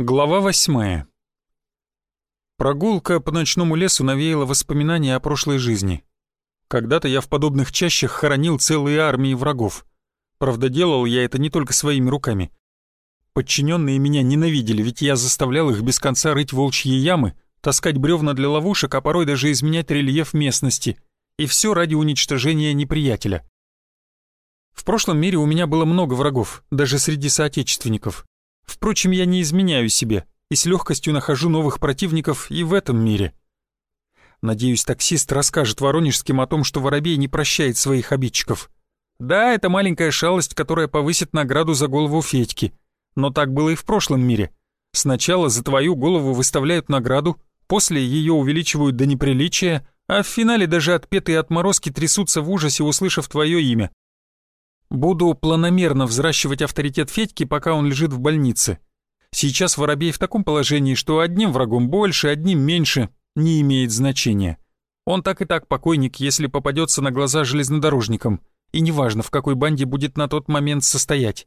Глава 8. Прогулка по ночному лесу навеяла воспоминания о прошлой жизни. Когда-то я в подобных чащах хоронил целые армии врагов. Правда, делал я это не только своими руками. Подчиненные меня ненавидели, ведь я заставлял их без конца рыть волчьи ямы, таскать бревна для ловушек, а порой даже изменять рельеф местности. И все ради уничтожения неприятеля. В прошлом мире у меня было много врагов, даже среди соотечественников. Впрочем, я не изменяю себе и с легкостью нахожу новых противников и в этом мире. Надеюсь, таксист расскажет воронежским о том, что Воробей не прощает своих обидчиков. Да, это маленькая шалость, которая повысит награду за голову Федьки. Но так было и в прошлом мире. Сначала за твою голову выставляют награду, после ее увеличивают до неприличия, а в финале даже отпетые отморозки трясутся в ужасе, услышав твое имя. Буду планомерно взращивать авторитет Федьки, пока он лежит в больнице. Сейчас Воробей в таком положении, что одним врагом больше, одним меньше, не имеет значения. Он так и так покойник, если попадется на глаза железнодорожникам, и неважно, в какой банде будет на тот момент состоять.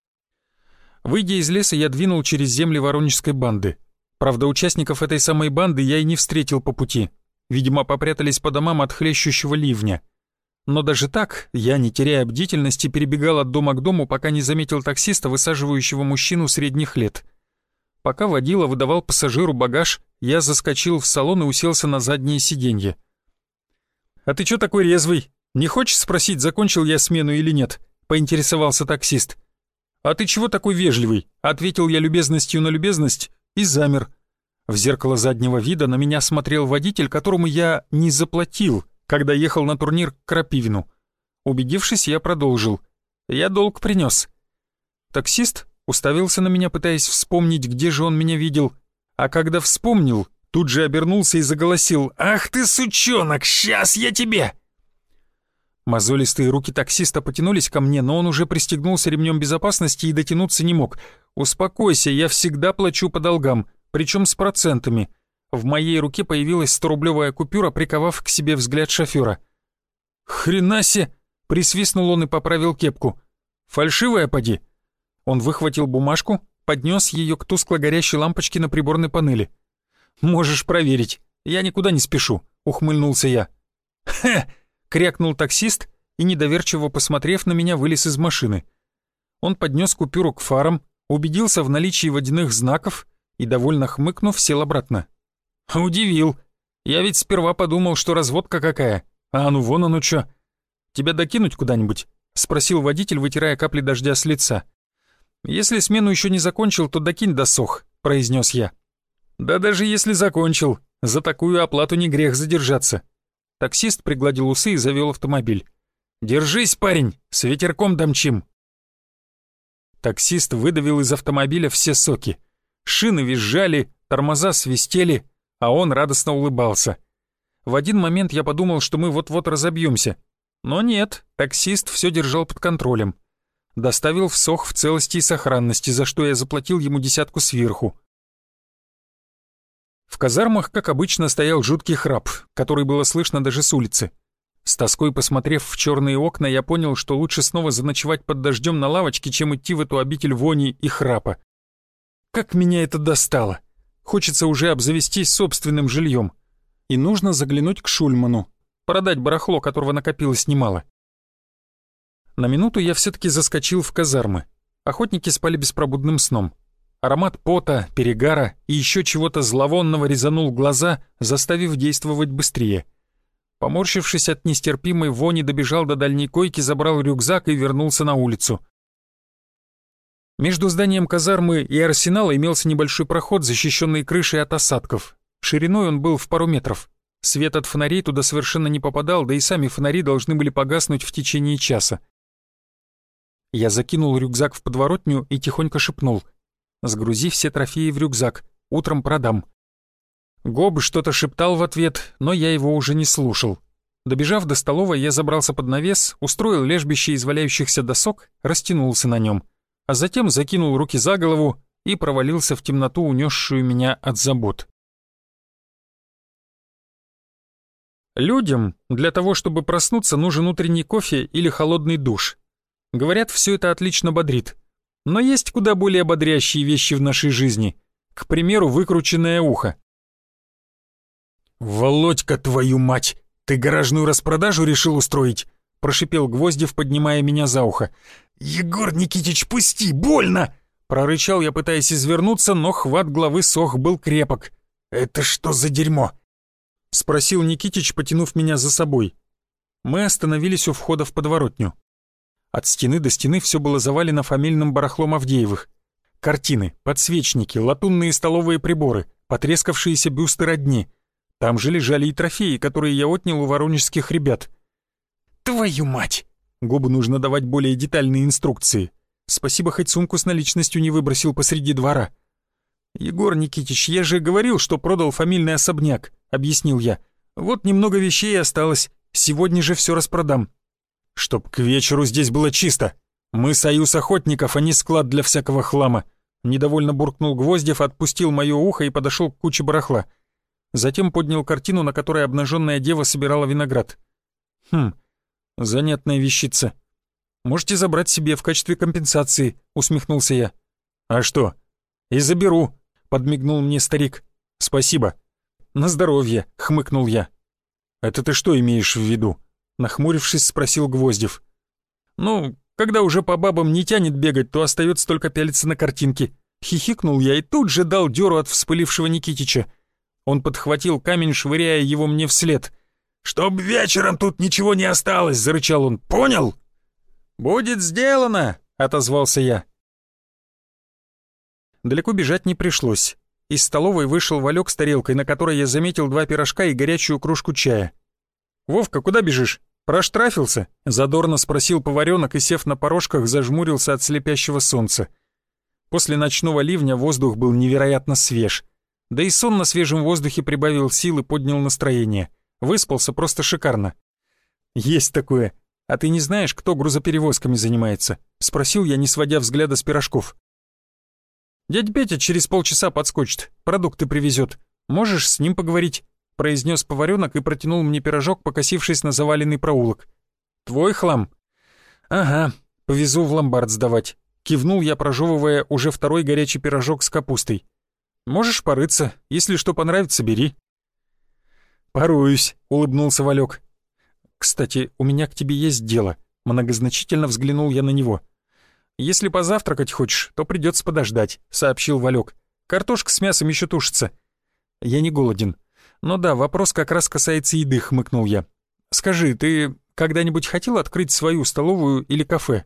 Выйдя из леса, я двинул через земли воронежской банды. Правда, участников этой самой банды я и не встретил по пути. Видимо, попрятались по домам от хлещущего ливня. Но даже так, я, не теряя бдительности, перебегал от дома к дому, пока не заметил таксиста, высаживающего мужчину средних лет. Пока водила выдавал пассажиру багаж, я заскочил в салон и уселся на заднее сиденье. «А ты чё такой резвый? Не хочешь спросить, закончил я смену или нет?» — поинтересовался таксист. «А ты чего такой вежливый?» — ответил я любезностью на любезность и замер. В зеркало заднего вида на меня смотрел водитель, которому я не заплатил, когда ехал на турнир к Крапивину. Убедившись, я продолжил. Я долг принес. Таксист уставился на меня, пытаясь вспомнить, где же он меня видел. А когда вспомнил, тут же обернулся и заголосил: «Ах ты, сучонок, сейчас я тебе!» Мозолистые руки таксиста потянулись ко мне, но он уже пристегнулся ремнем безопасности и дотянуться не мог. «Успокойся, я всегда плачу по долгам, причем с процентами». В моей руке появилась 100-рублевая купюра, приковав к себе взгляд шофера. «Хренасе!» — присвистнул он и поправил кепку. «Фальшивая, поди!» Он выхватил бумажку, поднес ее к тускло горящей лампочке на приборной панели. «Можешь проверить, я никуда не спешу», — ухмыльнулся я. «Хе!» — крякнул таксист и, недоверчиво посмотрев на меня, вылез из машины. Он поднес купюру к фарам, убедился в наличии водяных знаков и, довольно хмыкнув, сел обратно. «Удивил. Я ведь сперва подумал, что разводка какая. А ну вон оно чё. Тебя докинуть куда-нибудь?» — спросил водитель, вытирая капли дождя с лица. «Если смену еще не закончил, то докинь досох», — произнес я. «Да даже если закончил, за такую оплату не грех задержаться». Таксист пригладил усы и завел автомобиль. «Держись, парень, с ветерком домчим». Таксист выдавил из автомобиля все соки. Шины визжали, тормоза свистели, а он радостно улыбался. В один момент я подумал, что мы вот-вот разобьемся. Но нет, таксист все держал под контролем. Доставил в СОХ в целости и сохранности, за что я заплатил ему 10 сверху. В казармах, как обычно, стоял жуткий храп, который было слышно даже с улицы. С тоской посмотрев в черные окна, я понял, что лучше снова заночевать под дождем на лавочке, чем идти в эту обитель вони и храпа. Как меня это достало! Хочется уже обзавестись собственным жильем. И нужно заглянуть к Шульману, продать барахло, которого накопилось немало. На минуту я все-таки заскочил в казармы. Охотники спали беспробудным сном. Аромат пота, перегара и еще чего-то зловонного резанул глаза, заставив действовать быстрее. Поморщившись от нестерпимой вони, добежал до дальней койки, забрал рюкзак и вернулся на улицу. Между зданием казармы и арсенала имелся небольшой проход, защищенный крышей от осадков. Шириной он был в пару метров. Свет от фонарей туда совершенно не попадал, да и сами фонари должны были погаснуть в течение часа. Я закинул рюкзак в подворотню и тихонько шепнул: «Сгрузи все трофеи в рюкзак, утром продам». Гоб что-то шептал в ответ, но я его уже не слушал. Добежав до столовой, я забрался под навес, устроил лежбище из валяющихся досок, растянулся на нем, а затем закинул руки за голову и провалился в темноту, унесшую меня от забот. Людям для того, чтобы проснуться, нужен утренний кофе или холодный душ. Говорят, все это отлично бодрит. Но есть куда более бодрящие вещи в нашей жизни. К примеру, выкрученное ухо. «Володька, твою мать! Ты гаражную распродажу решил устроить?» — прошипел Гвоздев, поднимая меня за ухо. «Егор Никитич, пусти! Больно!» — прорычал я, пытаясь извернуться, но хват главы СОХ был крепок. «Это что за дерьмо?» — спросил Никитич, потянув меня за собой. Мы остановились у входа в подворотню. От стены до стены все было завалено фамильным барахлом Авдеевых. Картины, подсвечники, латунные столовые приборы, потрескавшиеся бюсты родни. Там же лежали и трофеи, которые я отнял у воронежских ребят. «Твою мать!» Губу нужно давать более детальные инструкции. Спасибо, хоть сумку с наличностью не выбросил посреди двора. «Егор Никитич, я же говорил, что продал фамильный особняк», — объяснил я. «Вот немного вещей осталось. Сегодня же все распродам». «Чтоб к вечеру здесь было чисто. Мы союз охотников, а не склад для всякого хлама». Недовольно буркнул Гвоздев, отпустил мое ухо и подошел к куче барахла. Затем поднял картину, на которой обнаженная дева собирала виноград. Занятная вещица. Можете забрать себе в качестве компенсации», — усмехнулся я. «А что? И заберу», — подмигнул мне старик. «Спасибо». «На здоровье», — хмыкнул я. «Это ты что имеешь в виду?» — нахмурившись, спросил Гвоздев. «Ну, когда уже по бабам не тянет бегать, то остается только пялиться на картинки». Хихикнул я и тут же дал дёру от вспылившего Никитича. Он подхватил камень, швыряя его мне вслед. «Чтоб вечером тут ничего не осталось!» — зарычал он. «Понял?» «Будет сделано!» — отозвался я. Далеко бежать не пришлось. Из столовой вышел Валек с тарелкой, на которой я заметил 2 пирожка и горячую кружку чая. «Вовка, куда бежишь? Проштрафился?» — задорно спросил поваренок и, сев на порожках, зажмурился от слепящего солнца. После ночного ливня воздух был невероятно свеж. Да и сон на свежем воздухе прибавил сил и поднял настроение. Выспался просто шикарно. «Есть такое. А ты не знаешь, кто грузоперевозками занимается?» — спросил я, не сводя взгляда с пирожков. «Дядя Петя через полчаса подскочит, продукты привезет. Можешь с ним поговорить?» — произнес поваренок и протянул мне пирожок, покосившись на заваленный проулок. «Твой хлам?» «Ага, повезу в ломбард сдавать», — кивнул я, прожевывая уже 2-й горячий пирожок с капустой. «Можешь порыться, если что понравится, бери». «Поруюсь», — улыбнулся Валек. «Кстати, у меня к тебе есть дело», — многозначительно взглянул я на него. «Если позавтракать хочешь, то придется подождать», — сообщил Валек. «Картошка с мясом еще тушится». «Я не голоден. Но да, вопрос как раз касается еды», — хмыкнул я. «Скажи, ты когда-нибудь хотел открыть свою столовую или кафе?»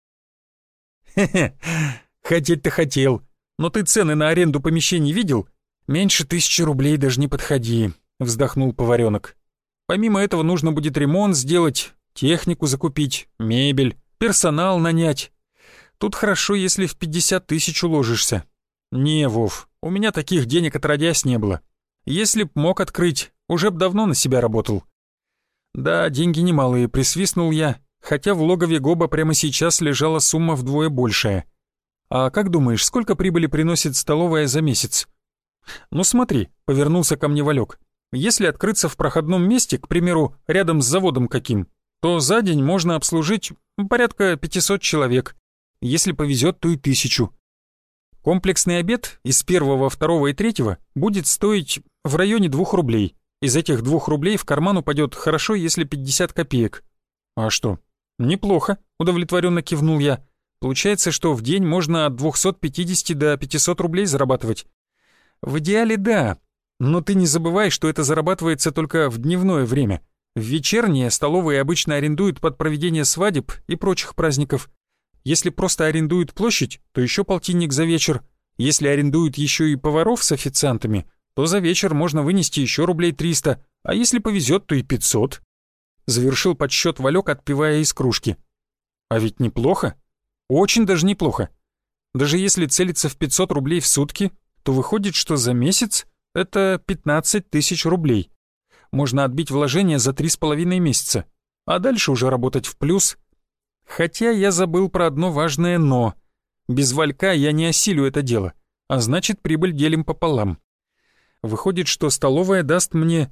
«Хе-хе, хотеть-то хотел. Но ты цены на аренду помещений видел? Меньше 1000 рублей даже не подходи», — вздохнул поваренок. «Помимо этого нужно будет ремонт сделать, технику закупить, мебель, персонал нанять. Тут хорошо, если в 50 000 уложишься. Не, Вов, у меня таких денег отродясь не было. Если б мог открыть, уже б давно на себя работал». «Да, деньги немалые», — присвистнул я, хотя в логове Гоба прямо сейчас лежала сумма вдвое большая. «А как думаешь, сколько прибыли приносит столовая за месяц?» «Ну смотри», — повернулся ко мне Валек. «Если открыться в проходном месте, к примеру, рядом с заводом каким, то за день можно обслужить порядка 500 человек. Если повезет, то и 1000. Комплексный обед из 1, 2 и 3 будет стоить в районе 2 рублей. Из этих 2 рублей в карман упадет хорошо, если 50 копеек». «А что? Неплохо», — удовлетворенно кивнул я. «Получается, что в день можно от 250 до 500 рублей зарабатывать». «В идеале да, но ты не забывай, что это зарабатывается только в дневное время. В вечернее столовые обычно арендуют под проведение свадеб и прочих праздников. Если просто арендуют площадь, то еще полтинник за вечер. Если арендуют еще и поваров с официантами, то за вечер можно вынести еще рублей 300, а если повезет, то и 500. Завершил подсчет Валек, отпивая из кружки. «А ведь неплохо. Очень даже неплохо. Даже если целиться в 500 рублей в сутки, то выходит, что за месяц это 15 000 рублей. Можно отбить вложения за 3,5 месяца, а дальше уже работать в плюс. Хотя я забыл про одно важное «но». Без Валька я не осилю это дело, а значит, прибыль делим пополам. Выходит, что столовая даст мне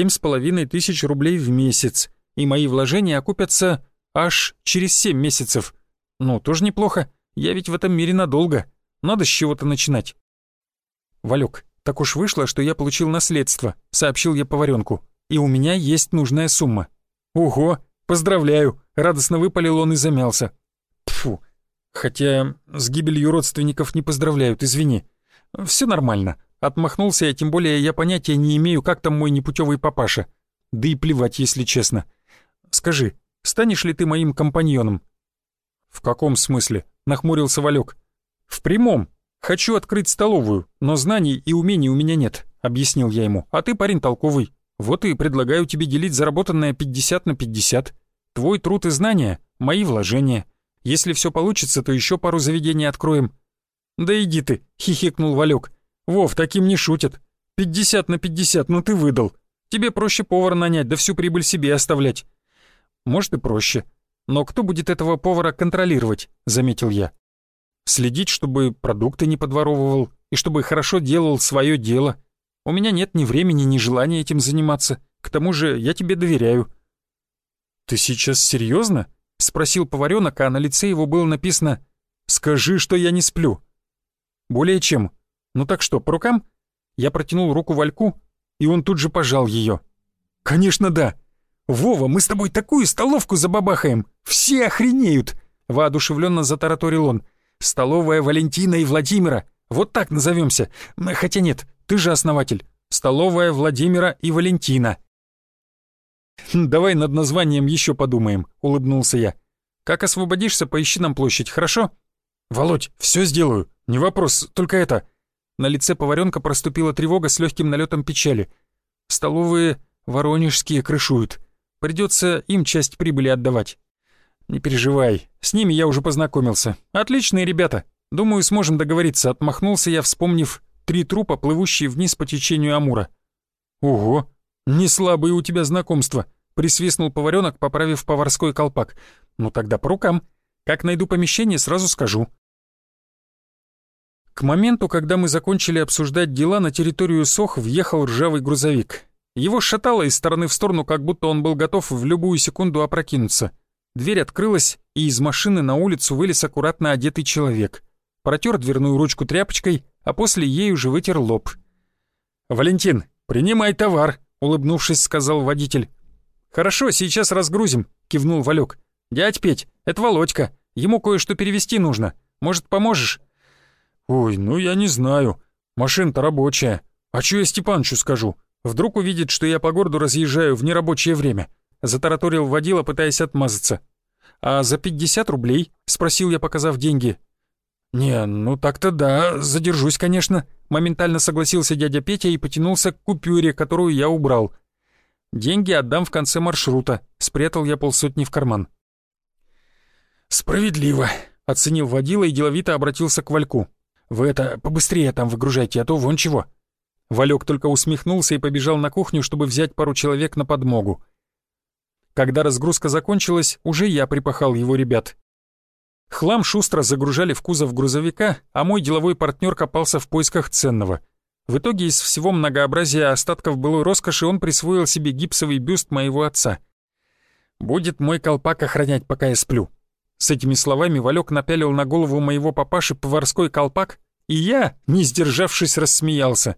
7500 рублей в месяц, и мои вложения окупятся аж через 7 месяцев. Ну, тоже неплохо, я ведь в этом мире надолго, надо с чего-то начинать. «Валёк, так уж вышло, что я получил наследство», — сообщил я поваренку. «И у меня есть нужная сумма». «Ого, поздравляю», — радостно выпалил он и замялся. «Тьфу, хотя с гибелью родственников не поздравляют, извини». «Все нормально», — отмахнулся я, тем более я понятия не имею, как там мой непутевый папаша. Да и плевать, если честно. «Скажи, станешь ли ты моим компаньоном?» «В каком смысле?» — нахмурился Валёк. «В прямом. Хочу открыть столовую, но знаний и умений у меня нет», — объяснил я ему. «А ты парень толковый. Вот и предлагаю тебе делить заработанное 50/50. Твой труд и знания — мои вложения. Если все получится, то еще пару заведений откроем». «Да иди ты», — хихикнул Валёк. «Вов, таким не шутят. 50/50, ну ты выдал. Тебе проще повара нанять, да всю прибыль себе оставлять». «Может и проще. Но кто будет этого повара контролировать?» — заметил я. «Следить, чтобы продукты не подворовывал и чтобы хорошо делал свое дело. У меня нет ни времени, ни желания этим заниматься. К тому же я тебе доверяю». «Ты сейчас серьезно? Спросил поваренок, а на лице его было написано «Скажи, что я не сплю». «Более чем. Ну так что, по рукам?» Я протянул руку Вальку, и он тут же пожал ее. «Конечно да. Вова, мы с тобой такую столовку забабахаем, все охренеют!» Воодушевленно затараторил он. «Столовая Валентина и Владимира, вот так назовемся. Хотя нет, ты же основатель. Столовая Владимира и Валентина». «Давай над названием еще подумаем», — улыбнулся я. «Как освободишься, поищи нам площадь, хорошо?» «Володь, все сделаю, не вопрос, только это...» На лице поваренка проступила тревога с легким налетом печали. «Столовые воронежские крышуют. Придется им часть прибыли отдавать». «Не переживай, с ними я уже познакомился. Отличные ребята. Думаю, сможем договориться», — отмахнулся я, вспомнив 3 трупа, плывущие вниз по течению Амура. «Ого, не слабые у тебя знакомства», — присвистнул поваренок, поправив поварской колпак. «Ну тогда по рукам. Как найду помещение, сразу скажу». К моменту, когда мы закончили обсуждать дела, на территорию СОХ въехал ржавый грузовик. Его шатало из стороны в сторону, как будто он был готов в любую секунду опрокинуться. Дверь открылась, и из машины на улицу вылез аккуратно одетый человек. Протер дверную ручку тряпочкой, а после ей уже вытер лоб. «Валентин, принимай товар», — улыбнувшись, сказал водитель. «Хорошо, сейчас разгрузим», — кивнул Валёк. «Дядь Петь, это Володька, ему кое-что перевезти нужно. Может, поможешь?» «Ой, ну я не знаю. Машина-то рабочая. А чё я Степанычу скажу? Вдруг увидит, что я по городу разъезжаю в нерабочее время», — затараторил водила, пытаясь отмазаться. «А за 50 рублей?» — спросил я, показав деньги. «Не, ну так-то да, задержусь, конечно», — моментально согласился дядя Петя и потянулся к купюре, которую я убрал. «Деньги отдам в конце маршрута», — спрятал я 50 в карман. «Справедливо», — оценил водила и деловито обратился к Вальку. «Вы это, побыстрее там выгружайте, а то вон чего». Валёк только усмехнулся и побежал на кухню, чтобы взять пару человек на подмогу. Когда разгрузка закончилась, уже я припахал его ребят. Хлам шустро загружали в кузов грузовика, а мой деловой партнер копался в поисках ценного. В итоге из всего многообразия остатков былой роскоши он присвоил себе гипсовый бюст моего отца. «Будет мой колпак охранять, пока я сплю». С этими словами Валёк напялил на голову моего папаши поварской колпак, и я, не сдержавшись, рассмеялся.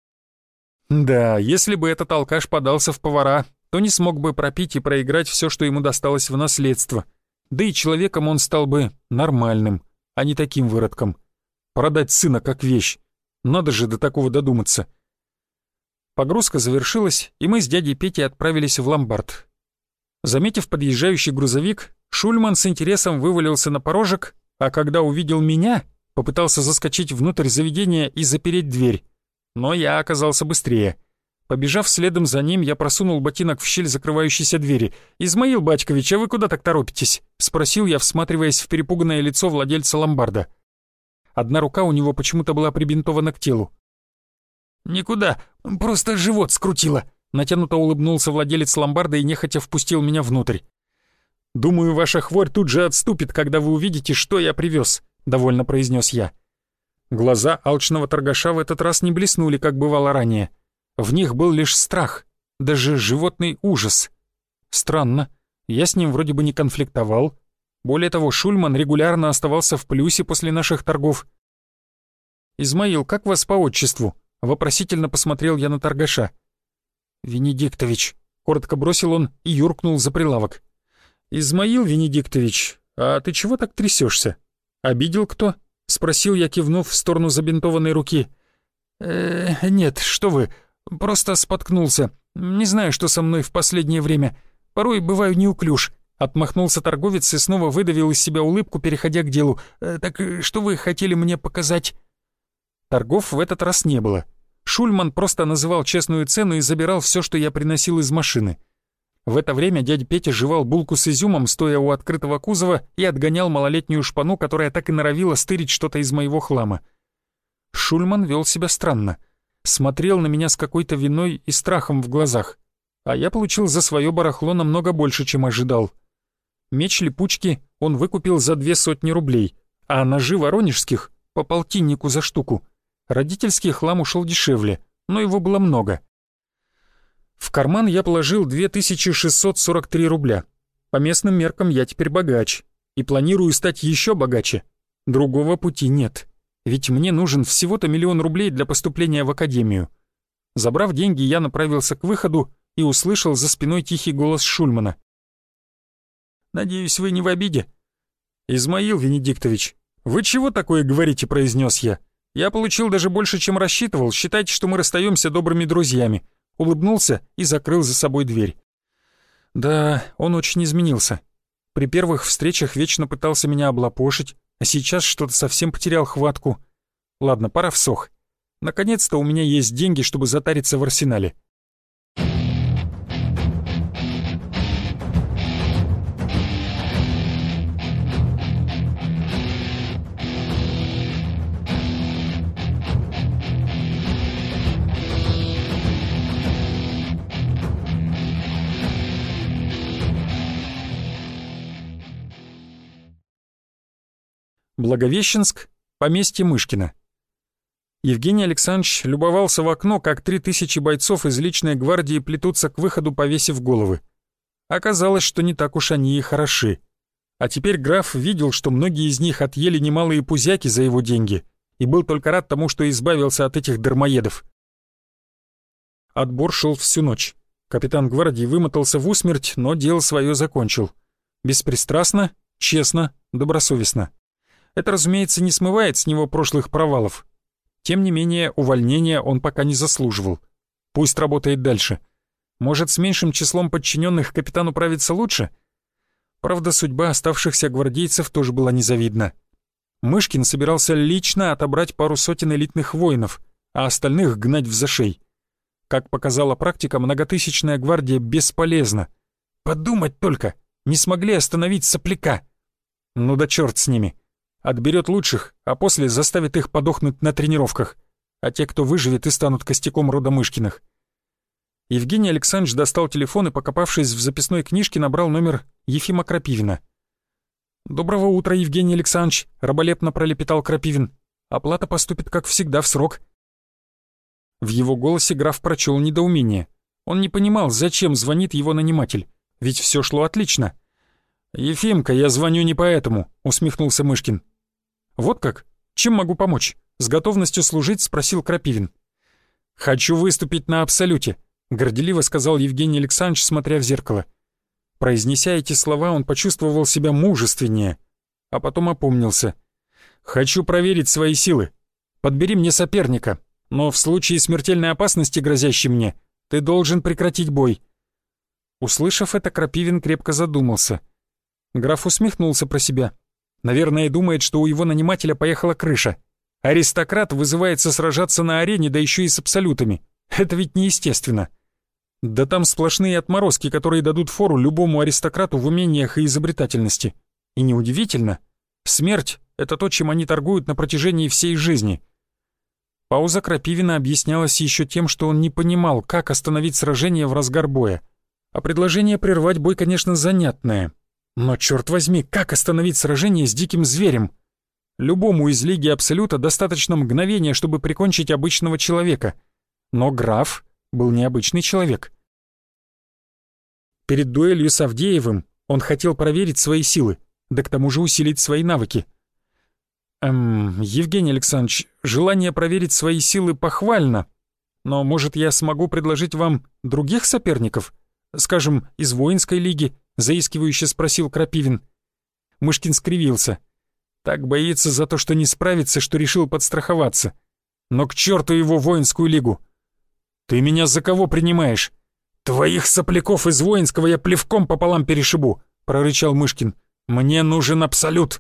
Да, если бы этот алкаш подался в повара, то не смог бы пропить и проиграть все, что ему досталось в наследство. Да и человеком он стал бы нормальным, а не таким выродком. Продать сына как вещь. Надо же до такого додуматься. Погрузка завершилась, и мы с дядей Петей отправились в ломбард. Заметив подъезжающий грузовик, Шульман с интересом вывалился на порожек, а когда увидел меня, попытался заскочить внутрь заведения и запереть дверь. Но я оказался быстрее. Побежав следом за ним, я просунул ботинок в щель закрывающейся двери. «Измаил Батькович, а вы куда так торопитесь?» — спросил я, всматриваясь в перепуганное лицо владельца ломбарда. Одна рука у него почему-то была прибинтована к телу. «Никуда, просто живот скрутило», — натянуто улыбнулся владелец ломбарда и нехотя впустил меня внутрь. «Думаю, ваша хворь тут же отступит, когда вы увидите, что я привез», — довольно произнес я. Глаза алчного торгаша в этот раз не блеснули, как бывало ранее. В них был лишь страх, даже животный ужас. Странно, я с ним вроде бы не конфликтовал. Более того, Шульман регулярно оставался в плюсе после наших торгов. «Измаил, как вас по отчеству?» — вопросительно посмотрел я на торгаша. «Венедиктович», — коротко бросил он и юркнул за прилавок. «Измаил Венедиктович, а ты чего так трясешься? Обидел кто?» — спросил я, кивнув в сторону забинтованной руки. Нет, что вы, просто споткнулся. Не знаю, что со мной в последнее время. Порой бываю неуклюж». Отмахнулся торговец и снова выдавил из себя улыбку, переходя к делу. «Так что вы хотели мне показать?» Торгов в этот раз не было. Шульман просто называл честную цену и забирал все, что я приносил из машины. В это время дядя Петя жевал булку с изюмом, стоя у открытого кузова, и отгонял малолетнюю шпану, которая так и норовила стырить что-то из моего хлама. Шульман вел себя странно. Смотрел на меня с какой-то виной и страхом в глазах. А я получил за свое барахло намного больше, чем ожидал. Меч липучки он выкупил за 200 рублей, а ножи воронежских — по полтиннику за штуку. Родительский хлам ушел дешевле, но его было много. В карман я положил 2643 рубля. По местным меркам я теперь богач. И планирую стать еще богаче. Другого пути нет. Ведь мне нужен всего-то 1 000 000 рублей для поступления в академию. Забрав деньги, я направился к выходу и услышал за спиной тихий голос Шульмана. «Надеюсь, вы не в обиде?» «Измаил Венедиктович, вы чего такое говорите?» — произнес я. «Я получил даже больше, чем рассчитывал. Считайте, что мы расстаемся добрыми друзьями». Улыбнулся и закрыл за собой дверь. Да, он очень изменился. При первых встречах вечно пытался меня облапошить, а сейчас что-то совсем потерял хватку. Ладно, пора в сох. Наконец-то у меня есть деньги, чтобы затариться в арсенале. Благовещенск, поместье Мышкина. Евгений Александрович любовался в окно, как 3000 бойцов из личной гвардии плетутся к выходу, повесив головы. Оказалось, что не так уж они и хороши. А теперь граф видел, что многие из них отъели немалые пузяки за его деньги, и был только рад тому, что избавился от этих дармоедов. Отбор шел всю ночь. Капитан гвардии вымотался в усмерть, но дело свое закончил. Беспристрастно, честно, добросовестно. Это, разумеется, не смывает с него прошлых провалов. Тем не менее, увольнения он пока не заслуживал. Пусть работает дальше. Может, с меньшим числом подчиненных капитан управится лучше? Правда, судьба оставшихся гвардейцев тоже была незавидна. Мышкин собирался лично отобрать пару сотен элитных воинов, а остальных гнать в зашей. Как показала практика, многотысячная гвардия бесполезна. Подумать только, не смогли остановить сопляка. Ну да черт с ними. Отберет лучших, а после заставит их подохнуть на тренировках, а те, кто выживет, и станут костяком рода Мышкиных. Евгений Александрович достал телефон и, покопавшись в записной книжке, набрал номер Ефима Крапивина. «Доброго утра, Евгений Александрович», — раболепно пролепетал Крапивин. «Оплата поступит, как всегда, в срок». В его голосе граф прочел недоумение. Он не понимал, зачем звонит его наниматель, ведь все шло отлично. «Ефимка, я звоню не поэтому», — усмехнулся Мышкин. «Вот как? Чем могу помочь?» — с готовностью служить спросил Крапивин. «Хочу выступить на Абсолюте», — горделиво сказал Евгений Александрович, смотря в зеркало. Произнеся эти слова, он почувствовал себя мужественнее, а потом опомнился. «Хочу проверить свои силы. Подбери мне соперника, но в случае смертельной опасности, грозящей мне, ты должен прекратить бой». Услышав это, Крапивин крепко задумался. Граф усмехнулся про себя. Наверное, думает, что у его нанимателя поехала крыша. Аристократ вызывается сражаться на арене, да еще и с абсолютами. Это ведь неестественно. Да там сплошные отморозки, которые дадут фору любому аристократу в умениях и изобретательности. И неудивительно. Смерть — это то, чем они торгуют на протяжении всей жизни. Пауза Крапивина объяснялась еще тем, что он не понимал, как остановить сражение в разгар боя. А предложение прервать бой, конечно, занятное. Но, черт возьми, как остановить сражение с диким зверем? Любому из Лиги Абсолюта достаточно мгновения, чтобы прикончить обычного человека. Но граф был необычный человек. Перед дуэлью с Авдеевым он хотел проверить свои силы, да к тому же усилить свои навыки. Евгений Александрович, желание проверить свои силы похвально, но, может, я смогу предложить вам других соперников? Скажем, из воинской лиги?» — заискивающе спросил Крапивин. Мышкин скривился. Так боится за то, что не справится, что решил подстраховаться. Но к черту его воинскую лигу! «Ты меня за кого принимаешь? Твоих сопляков из воинского я плевком пополам перешибу!» — прорычал Мышкин. «Мне нужен абсолют!»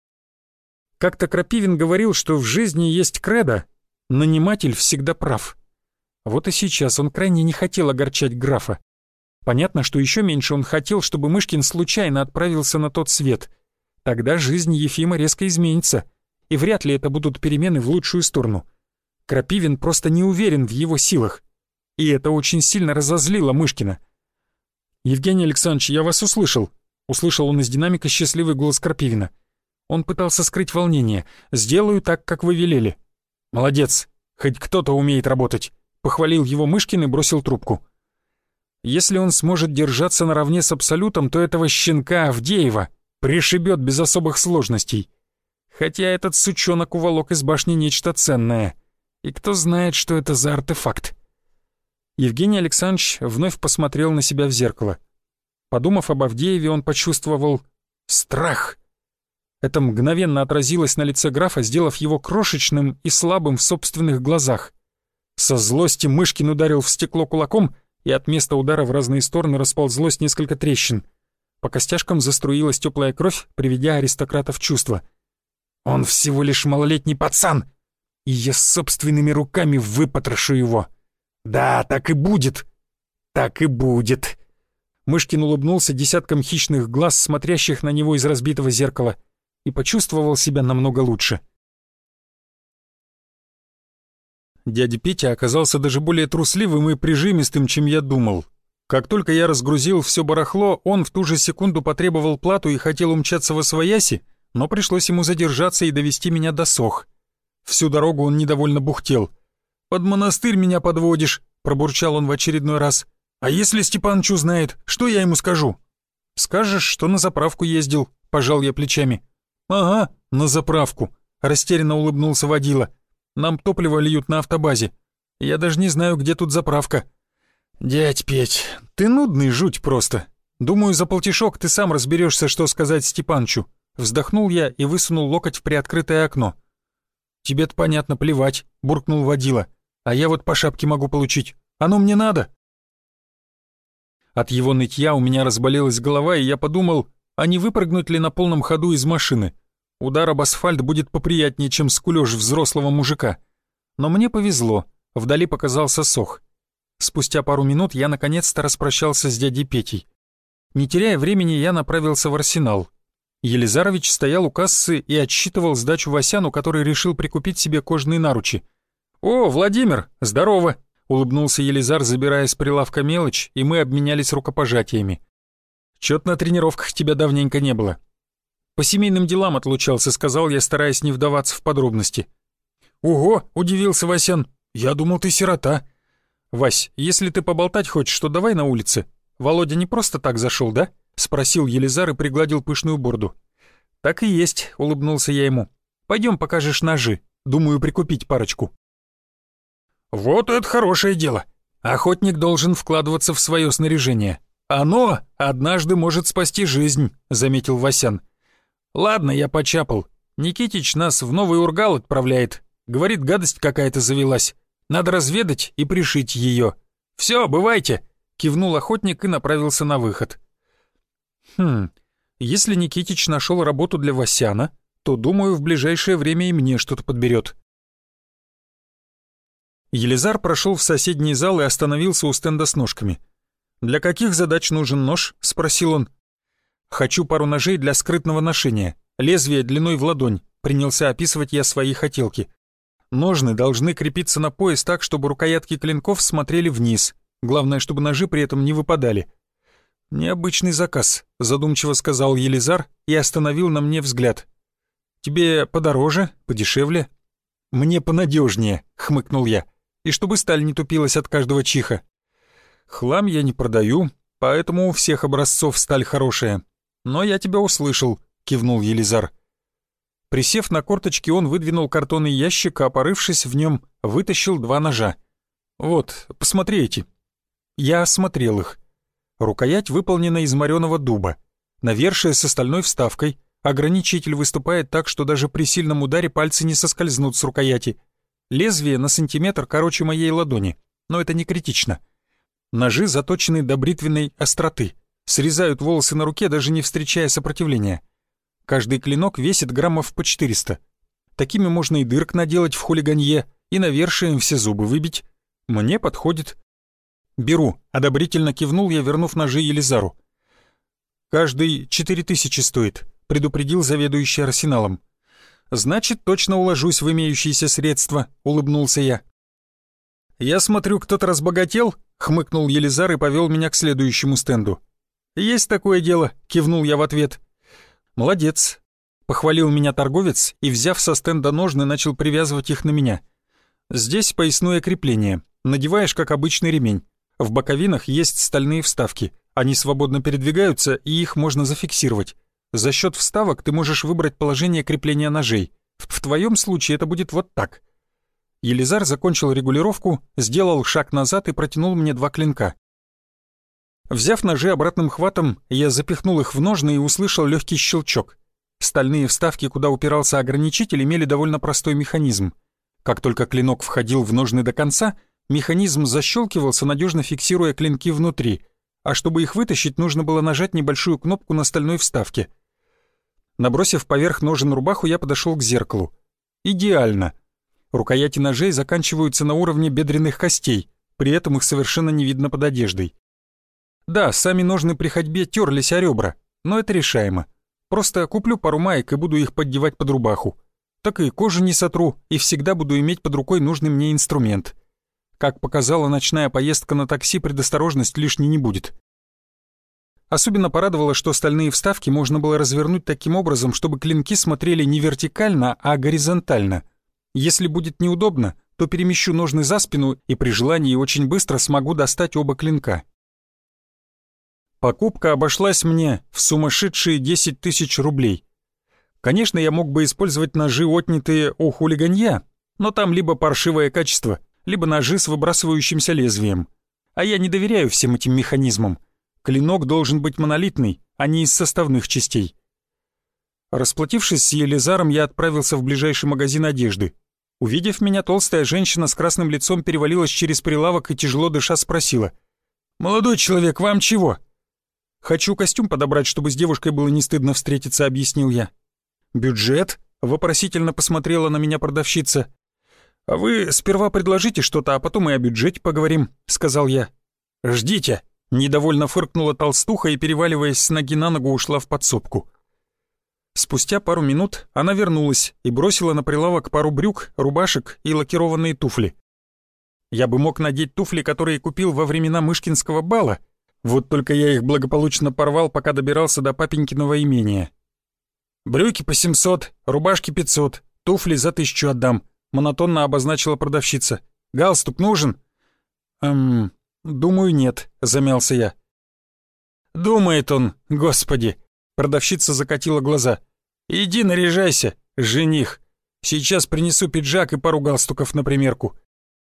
Как-то Крапивин говорил, что в жизни есть кредо — наниматель всегда прав. Вот и сейчас он крайне не хотел огорчать графа. Понятно, что еще меньше он хотел, чтобы Мышкин случайно отправился на тот свет. Тогда жизнь Ефима резко изменится, и вряд ли это будут перемены в лучшую сторону. Крапивин просто не уверен в его силах, и это очень сильно разозлило Мышкина. «Евгений Александрович, я вас услышал», — услышал он из динамика счастливый голос Крапивина. Он пытался скрыть волнение. «Сделаю так, как вы велели». «Молодец, хоть кто-то умеет работать», — похвалил его Мышкин и бросил трубку. Если он сможет держаться наравне с Абсолютом, то этого щенка Авдеева пришибет без особых сложностей. Хотя этот сучонок уволок из башни нечто ценное. И кто знает, что это за артефакт. Евгений Александрович вновь посмотрел на себя в зеркало. Подумав об Авдееве, он почувствовал страх. Это мгновенно отразилось на лице графа, сделав его крошечным и слабым в собственных глазах. Со злости Мышкин ударил в стекло кулаком, и от места удара в разные стороны расползлось несколько трещин. По костяшкам заструилась теплая кровь, приведя аристократа в чувство. «Он всего лишь малолетний пацан, и я собственными руками выпотрошу его. Да, так и будет. Так и будет». Мышкин улыбнулся десяткам хищных глаз, смотрящих на него из разбитого зеркала, и почувствовал себя намного лучше. Дядя Петя оказался даже более трусливым и прижимистым, чем я думал. Как только я разгрузил все барахло, он в ту же секунду потребовал плату и хотел умчаться восвояси, но пришлось ему задержаться и довести меня до Сох. Всю дорогу он недовольно бухтел. «Под монастырь меня подводишь», — пробурчал он в очередной раз. «А если Степаныч узнает, что я ему скажу?» «Скажешь, что на заправку ездил», — пожал я плечами. «Ага, на заправку», — растерянно улыбнулся водила. «Нам топливо льют на автобазе. Я даже не знаю, где тут заправка». «Дядь Петь, ты нудный жуть просто. Думаю, за полтишок ты сам разберешься, что сказать Степанчу». Вздохнул я и высунул локоть в приоткрытое окно. «Тебе-то, понятно, плевать», — буркнул водила. «А я вот по шапке могу получить. Оно мне надо». От его нытья у меня разболелась голова, и я подумал, а не выпрыгнуть ли на полном ходу из машины. Удар об асфальт будет поприятнее, чем скулёж взрослого мужика. Но мне повезло, вдали показался Сох. Спустя пару минут я наконец-то распрощался с дядей Петей. Не теряя времени, я направился в арсенал. Елизарович стоял у кассы и отсчитывал сдачу Васяну, который решил прикупить себе кожаные наручи. «О, Владимир, здорово!» — улыбнулся Елизар, забирая с прилавка мелочь, и мы обменялись рукопожатиями. «Чё-то на тренировках тебя давненько не было». «По семейным делам отлучался», — сказал я, стараясь не вдаваться в подробности. «Ого!» — удивился Васян. «Я думал, ты сирота». «Вась, если ты поболтать хочешь, то давай на улице. Володя не просто так зашел, да?» — спросил Елизар и пригладил пышную бороду. «Так и есть», — улыбнулся я ему. «Пойдем покажешь ножи. Думаю, прикупить парочку». «Вот это хорошее дело. Охотник должен вкладываться в свое снаряжение. Оно однажды может спасти жизнь», — заметил Васян. «Ладно, я почапал. Никитич нас в Новый Ургал отправляет. Говорит, гадость какая-то завелась. Надо разведать и пришить ее. Все, бывайте», — кивнул охотник и направился на выход. Если Никитич нашел работу для Васяна, то, думаю, в ближайшее время и мне что-то подберет. Елизар прошел в соседний зал и остановился у стенда с ножками. «Для каких задач нужен нож?» — спросил он. «Хочу пару ножей для скрытного ношения, лезвие длиной в ладонь», — принялся описывать я свои хотелки. «Ножны должны крепиться на пояс так, чтобы рукоятки клинков смотрели вниз. Главное, чтобы ножи при этом не выпадали». «Необычный заказ», — задумчиво сказал Елизар и остановил на мне взгляд. «Тебе подороже, подешевле?» «Мне понадежнее», — хмыкнул я, «и чтобы сталь не тупилась от каждого чиха». «Хлам я не продаю, поэтому у всех образцов сталь хорошая. Но я тебя услышал», — кивнул Елизар. Присев на корточки, он выдвинул картонный ящик, а порывшись в нем, вытащил 2 ножа. «Вот, посмотри эти». Я осмотрел их. Рукоять выполнена из мореного дуба. Навершие с остальной вставкой. Ограничитель выступает так, что даже при сильном ударе пальцы не соскользнут с рукояти. Лезвие на сантиметр короче моей ладони, но это не критично. Ножи заточены до бритвенной остроты. Срезают волосы на руке, даже не встречая сопротивления. Каждый клинок весит граммов по 400. Такими можно и дырк наделать в хулиганье, и навершием все зубы выбить. Мне подходит. «Беру», — одобрительно кивнул я, вернув ножи Елизару. «Каждый 4000 стоит», — предупредил заведующий арсеналом. «Значит, точно уложусь в имеющиеся средства», — улыбнулся я. «Я смотрю, кто-то разбогател», — хмыкнул Елизар и повел меня к следующему стенду. «Есть такое дело», — кивнул я в ответ. «Молодец», — похвалил меня торговец и, взяв со стенда ножны, начал привязывать их на меня. «Здесь поясное крепление, надеваешь как обычный ремень. В боковинах есть стальные вставки, они свободно передвигаются, и их можно зафиксировать. За счет вставок ты можешь выбрать положение крепления ножей. В твоем случае это будет вот так». Елизар закончил регулировку, сделал шаг назад и протянул мне 2 клинка. Взяв ножи обратным хватом, я запихнул их в ножны и услышал легкий щелчок. Стальные вставки, куда упирался ограничитель, имели довольно простой механизм. Как только клинок входил в ножны до конца, механизм защелкивался, надежно фиксируя клинки внутри, а чтобы их вытащить, нужно было нажать небольшую кнопку на стальной вставке. Набросив поверх ножен рубаху, я подошел к зеркалу. Идеально. Рукояти ножей заканчиваются на уровне бедренных костей, при этом их совершенно не видно под одеждой. Да, сами ножны при ходьбе терлись о ребра, но это решаемо. Просто куплю пару маек и буду их поддевать под рубаху. Так и кожу не сотру, и всегда буду иметь под рукой нужный мне инструмент. Как показала ночная поездка на такси, предосторожность лишней не будет. Особенно порадовало, что стальные вставки можно было развернуть таким образом, чтобы клинки смотрели не вертикально, а горизонтально. Если будет неудобно, то перемещу ножны за спину и при желании очень быстро смогу достать оба клинка. Покупка обошлась мне в сумасшедшие 10 000 рублей. Конечно, я мог бы использовать ножи, отнятые у хулиганья, но там либо паршивое качество, либо ножи с выбрасывающимся лезвием. А я не доверяю всем этим механизмам. Клинок должен быть монолитный, а не из составных частей. Расплатившись с Елизаром, я отправился в ближайший магазин одежды. Увидев меня, толстая женщина с красным лицом перевалилась через прилавок и, тяжело дыша, спросила: «Молодой человек, вам чего?» «Хочу костюм подобрать, чтобы с девушкой было не стыдно встретиться», — объяснил я. «Бюджет?» — вопросительно посмотрела на меня продавщица. «А вы сперва предложите что-то, а потом и о бюджете поговорим», — сказал я. «Ждите», — недовольно фыркнула толстуха и, переваливаясь с ноги на ногу, ушла в подсобку. Спустя пару минут она вернулась и бросила на прилавок пару брюк, рубашек и лакированные туфли. Я бы мог надеть туфли, которые купил во времена Мышкинского бала, вот только я их благополучно порвал, пока добирался до папенькиного имения. «Брюки по 700, рубашки 500, туфли за 1000 отдам», — монотонно обозначила продавщица. «Галстук нужен?» «Думаю, нет», — замялся я. «Думает он, господи!» — продавщица закатила глаза. «Иди наряжайся, жених. Сейчас принесу пиджак и пару галстуков на примерку».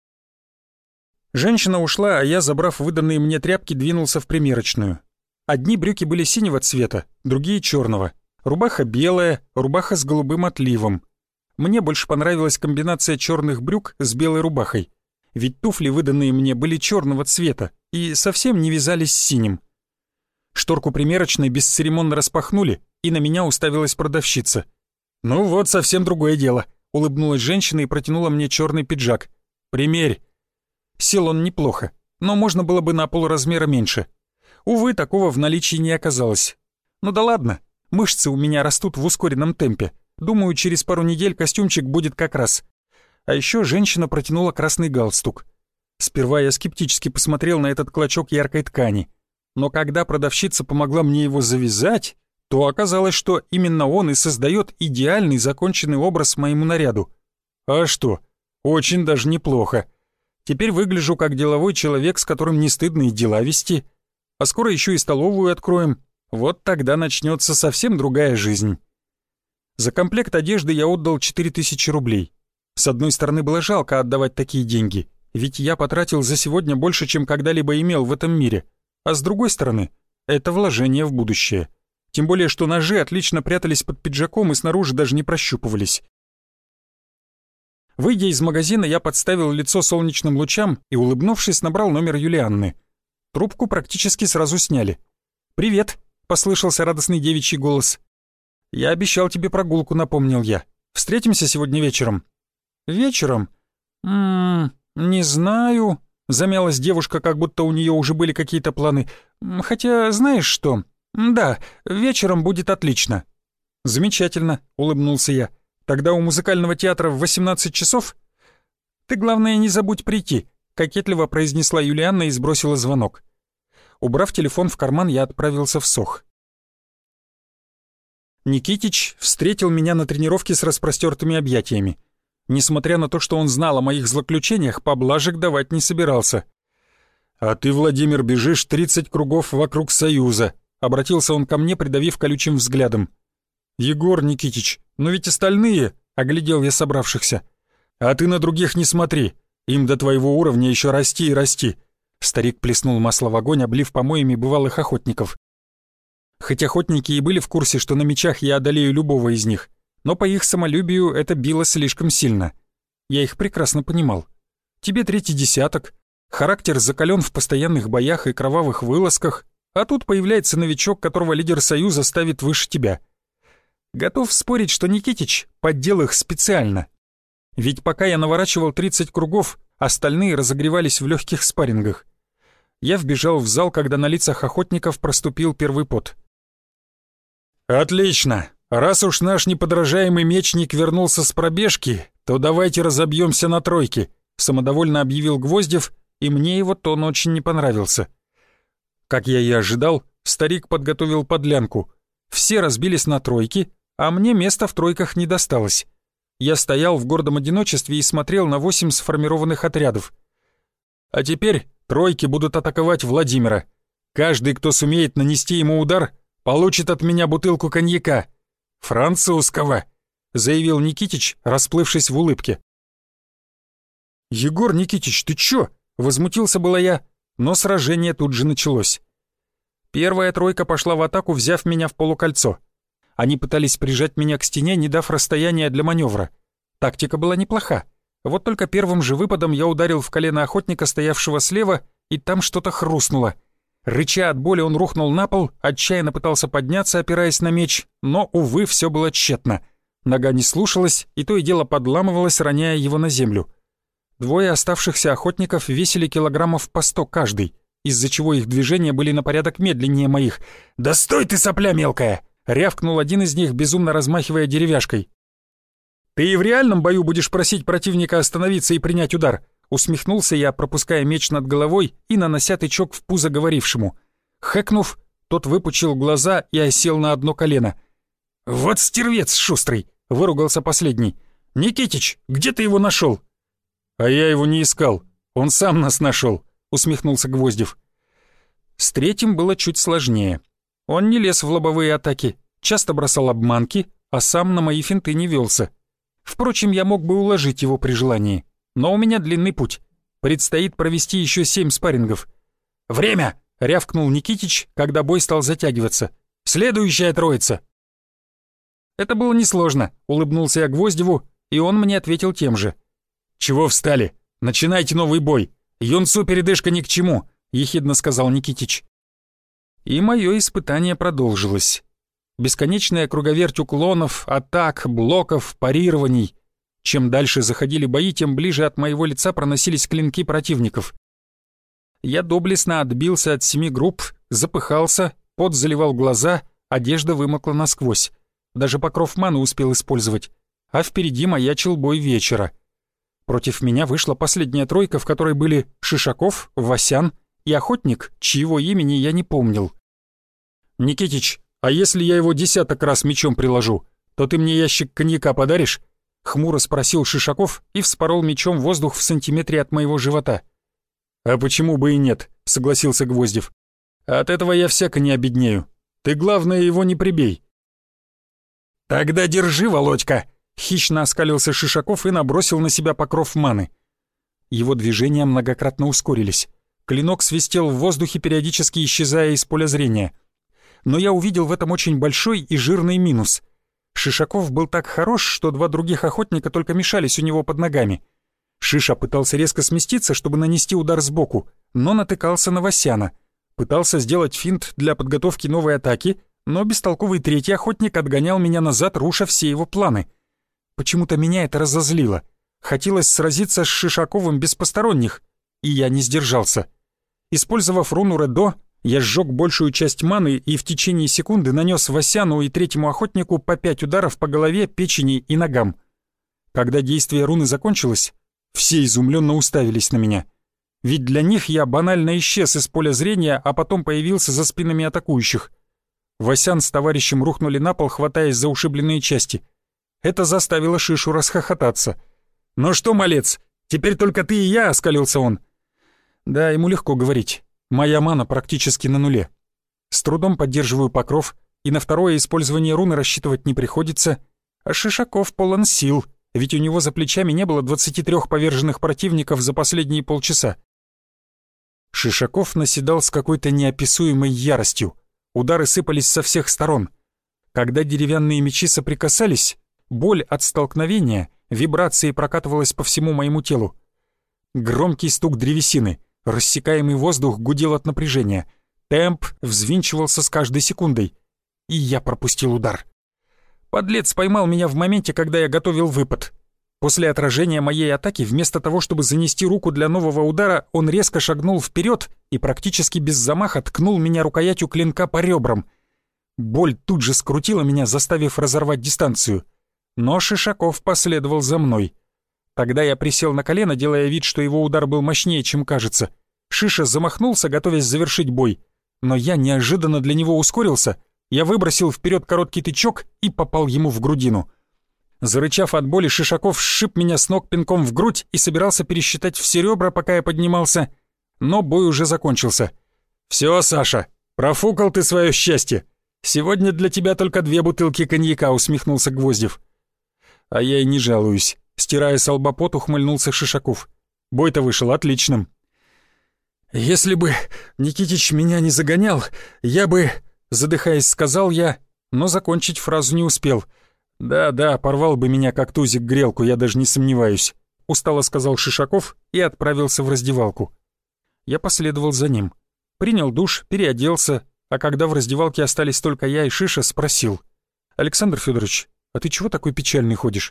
Женщина ушла, а я, забрав выданные мне тряпки, двинулся в примерочную. Одни брюки были синего цвета, другие черного. Рубаха белая, рубаха с голубым отливом. Мне больше понравилась комбинация черных брюк с белой рубахой. Ведь туфли, выданные мне, были черного цвета и совсем не вязались с синим. Шторку примерочной бесцеремонно распахнули, и на меня уставилась продавщица. «Ну вот, совсем другое дело», — улыбнулась женщина и протянула мне черный пиджак. «Примерь». Сел он неплохо, но можно было бы на полразмера меньше. Увы, такого в наличии не оказалось. Ну да ладно, мышцы у меня растут в ускоренном темпе. Думаю, через пару недель костюмчик будет как раз. А еще женщина протянула красный галстук. Сперва я скептически посмотрел на этот клочок яркой ткани. Но когда продавщица помогла мне его завязать, то оказалось, что именно он и создает идеальный законченный образ моему наряду. А что? Очень даже неплохо. Теперь выгляжу как деловой человек, с которым не стыдно и дела вести. А скоро еще и столовую откроем. Вот тогда начнется совсем другая жизнь. За комплект одежды я отдал 4000 рублей. С одной стороны, было жалко отдавать такие деньги, ведь я потратил за сегодня больше, чем когда-либо имел в этом мире. А с другой стороны, это вложение в будущее. Тем более, что ножи отлично прятались под пиджаком и снаружи даже не прощупывались. Выйдя из магазина, я подставил лицо солнечным лучам и, улыбнувшись, набрал номер Юлианны. Трубку практически сразу сняли. «Привет», — послышался радостный девичий голос. «Я обещал тебе прогулку», — напомнил я. «Встретимся сегодня вечером?» «Вечером? Не знаю», — замялась девушка, как будто у нее уже были какие-то планы. «Хотя, знаешь что? Да, вечером будет отлично». «Замечательно», — улыбнулся я. «Тогда у музыкального театра в 18 часов?» «Ты, главное, не забудь прийти», — кокетливо произнесла Юлианна и сбросила звонок. Убрав телефон в карман, я отправился в СОХ. Никитич встретил меня на тренировке с распростертыми объятиями. Несмотря на то, что он знал о моих злоключениях, поблажек давать не собирался. «А ты, Владимир, бежишь 30 кругов вокруг Союза», — обратился он ко мне, придавив колючим взглядом. «Егор Никитич, но ведь остальные», — оглядел я собравшихся. «А ты на других не смотри, им до твоего уровня еще расти и расти». Старик плеснул масло в огонь, облив помоями бывалых охотников. Хоть охотники и были в курсе, что на мечах я одолею любого из них, но по их самолюбию это било слишком сильно. Я их прекрасно понимал. Тебе 3-й десяток, характер закален в постоянных боях и кровавых вылазках, а тут появляется новичок, которого лидер Союза ставит выше тебя. Готов спорить, что Никитич поддел их специально. Ведь пока я наворачивал 30 кругов, остальные разогревались в легких спаррингах. Я вбежал в зал, когда на лицах охотников проступил первый пот. «Отлично! Раз уж наш неподражаемый мечник вернулся с пробежки, то давайте разобьемся на тройки», — самодовольно объявил Гвоздев, и мне его тон очень не понравился. Как я и ожидал, старик подготовил подлянку. Все разбились на тройки, а мне места в тройках не досталось. Я стоял в гордом одиночестве и смотрел на 8 сформированных отрядов. «А теперь тройки будут атаковать Владимира. Каждый, кто сумеет нанести ему удар, получит от меня бутылку коньяка. Французского», — заявил Никитич, расплывшись в улыбке. «Егор Никитич, ты чё?» — возмутился было я, но сражение тут же началось. Первая тройка пошла в атаку, взяв меня в полукольцо. Они пытались прижать меня к стене, не дав расстояния для маневра. Тактика была неплоха. Вот только первым же выпадом я ударил в колено охотника, стоявшего слева, и там что-то хрустнуло. Рыча от боли, он рухнул на пол, отчаянно пытался подняться, опираясь на меч, но, увы, все было тщетно. Нога не слушалась, и то и дело подламывалась, роняя его на землю. Двое оставшихся охотников весили килограммов по 100 каждый, из-за чего их движения были на порядок медленнее моих. «Да стой ты, сопля мелкая!» — рявкнул один из них, безумно размахивая деревяшкой. «Ты и в реальном бою будешь просить противника остановиться и принять удар?» — усмехнулся я, пропуская меч над головой и нанося тычок в пузо говорившему. Хэкнув, тот выпучил глаза и осел на одно колено. «Вот стервец шустрый!» — выругался последний. «Никитич, где ты его нашел?» «А я его не искал, он сам нас нашел», — усмехнулся Гвоздев. С третьим было чуть сложнее. Он не лез в лобовые атаки, часто бросал обманки, а сам на мои финты не велся. Впрочем, я мог бы уложить его при желании, но у меня длинный путь. Предстоит провести еще 7 спаррингов. «Время!» — рявкнул Никитич, когда бой стал затягиваться. «Следующая троица!» Это было несложно, улыбнулся я Гвоздеву, и он мне ответил тем же. «Чего встали? Начинайте новый бой. Юнцу передышка ни к чему», — ехидно сказал Никитич. И мое испытание продолжилось. Бесконечная круговерть уклонов, атак, блоков, парирований. Чем дальше заходили бои, тем ближе от моего лица проносились клинки противников. Я доблестно отбился от 7 групп, запыхался, пот заливал глаза, одежда вымокла насквозь. Даже покров маны успел использовать. А впереди маячил бой вечера. Против меня вышла последняя тройка, в которой были Шишаков, Васян и охотник, чьего имени я не помнил. «Никитич, а если я его 10 раз мечом приложу, то ты мне ящик коньяка подаришь?» — хмуро спросил Шишаков и вспорол мечом воздух в сантиметре от моего живота. «А почему бы и нет?» — согласился Гвоздев. «От этого я всяко не обеднею. Ты, главное, его не прибей». «Тогда держи, Володька!» — хищно оскалился Шишаков и набросил на себя покров маны. Его движения многократно ускорились. Клинок свистел в воздухе, периодически исчезая из поля зрения. Но я увидел в этом очень большой и жирный минус. Шишаков был так хорош, что два других охотника только мешались у него под ногами. Шиша пытался резко сместиться, чтобы нанести удар сбоку, но натыкался на Васяна. Пытался сделать финт для подготовки новой атаки, но бестолковый третий охотник отгонял меня назад, руша все его планы. Почему-то меня это разозлило. Хотелось сразиться с Шишаковым без посторонних, и я не сдержался. Использовав руну Редо, я сжег большую часть маны и в течение секунды нанес Васяну и третьему охотнику по 5 ударов по голове, печени и ногам. Когда действие руны закончилось, все изумленно уставились на меня. Ведь для них я банально исчез из поля зрения, а потом появился за спинами атакующих. Васян с товарищем рухнули на пол, хватаясь за ушибленные части. Это заставило Шишу расхохотаться. «Ну что, малец, теперь только ты и я?» — оскалился он. Да, ему легко говорить. Моя мана практически на нуле. С трудом поддерживаю покров, и на второе использование руны рассчитывать не приходится. А Шишаков полон сил, ведь у него за плечами не было 23 поверженных противников за последние полчаса. Шишаков наседал с какой-то неописуемой яростью. Удары сыпались со всех сторон. Когда деревянные мечи соприкасались, боль от столкновения вибрацией прокатывалась по всему моему телу. Громкий стук древесины, рассекаемый воздух гудел от напряжения. Темп взвинчивался с каждой секундой. И я пропустил удар. Подлец поймал меня в моменте, когда я готовил выпад. После отражения моей атаки, вместо того, чтобы занести руку для нового удара, он резко шагнул вперед и практически без замаха ткнул меня рукоятью клинка по ребрам. Боль тут же скрутила меня, заставив разорвать дистанцию. Но Шишаков последовал за мной. Тогда я присел на колено, делая вид, что его удар был мощнее, чем кажется. Шиша замахнулся, готовясь завершить бой. Но я неожиданно для него ускорился. Я выбросил вперед короткий тычок и попал ему в грудину. Зарычав от боли, Шишаков сшиб меня с ног пинком в грудь и собирался пересчитать все ребра, пока я поднимался. Но бой уже закончился. «Все, Саша, профукал ты свое счастье. Сегодня для тебя только 2 бутылки коньяка», — усмехнулся Гвоздев. А я и не жалуюсь. Стирая с лба пот, ухмыльнулся Шишаков. Бой-то вышел отличным. «Если бы Никитич меня не загонял, я бы...» Задыхаясь, сказал я, но закончить фразу не успел. «Да, порвал бы меня как тузик грелку, я даже не сомневаюсь», — устало сказал Шишаков и отправился в раздевалку. Я последовал за ним. Принял душ, переоделся, а когда в раздевалке остались только я и Шиша, спросил. «Александр Федорович, а ты чего такой печальный ходишь?»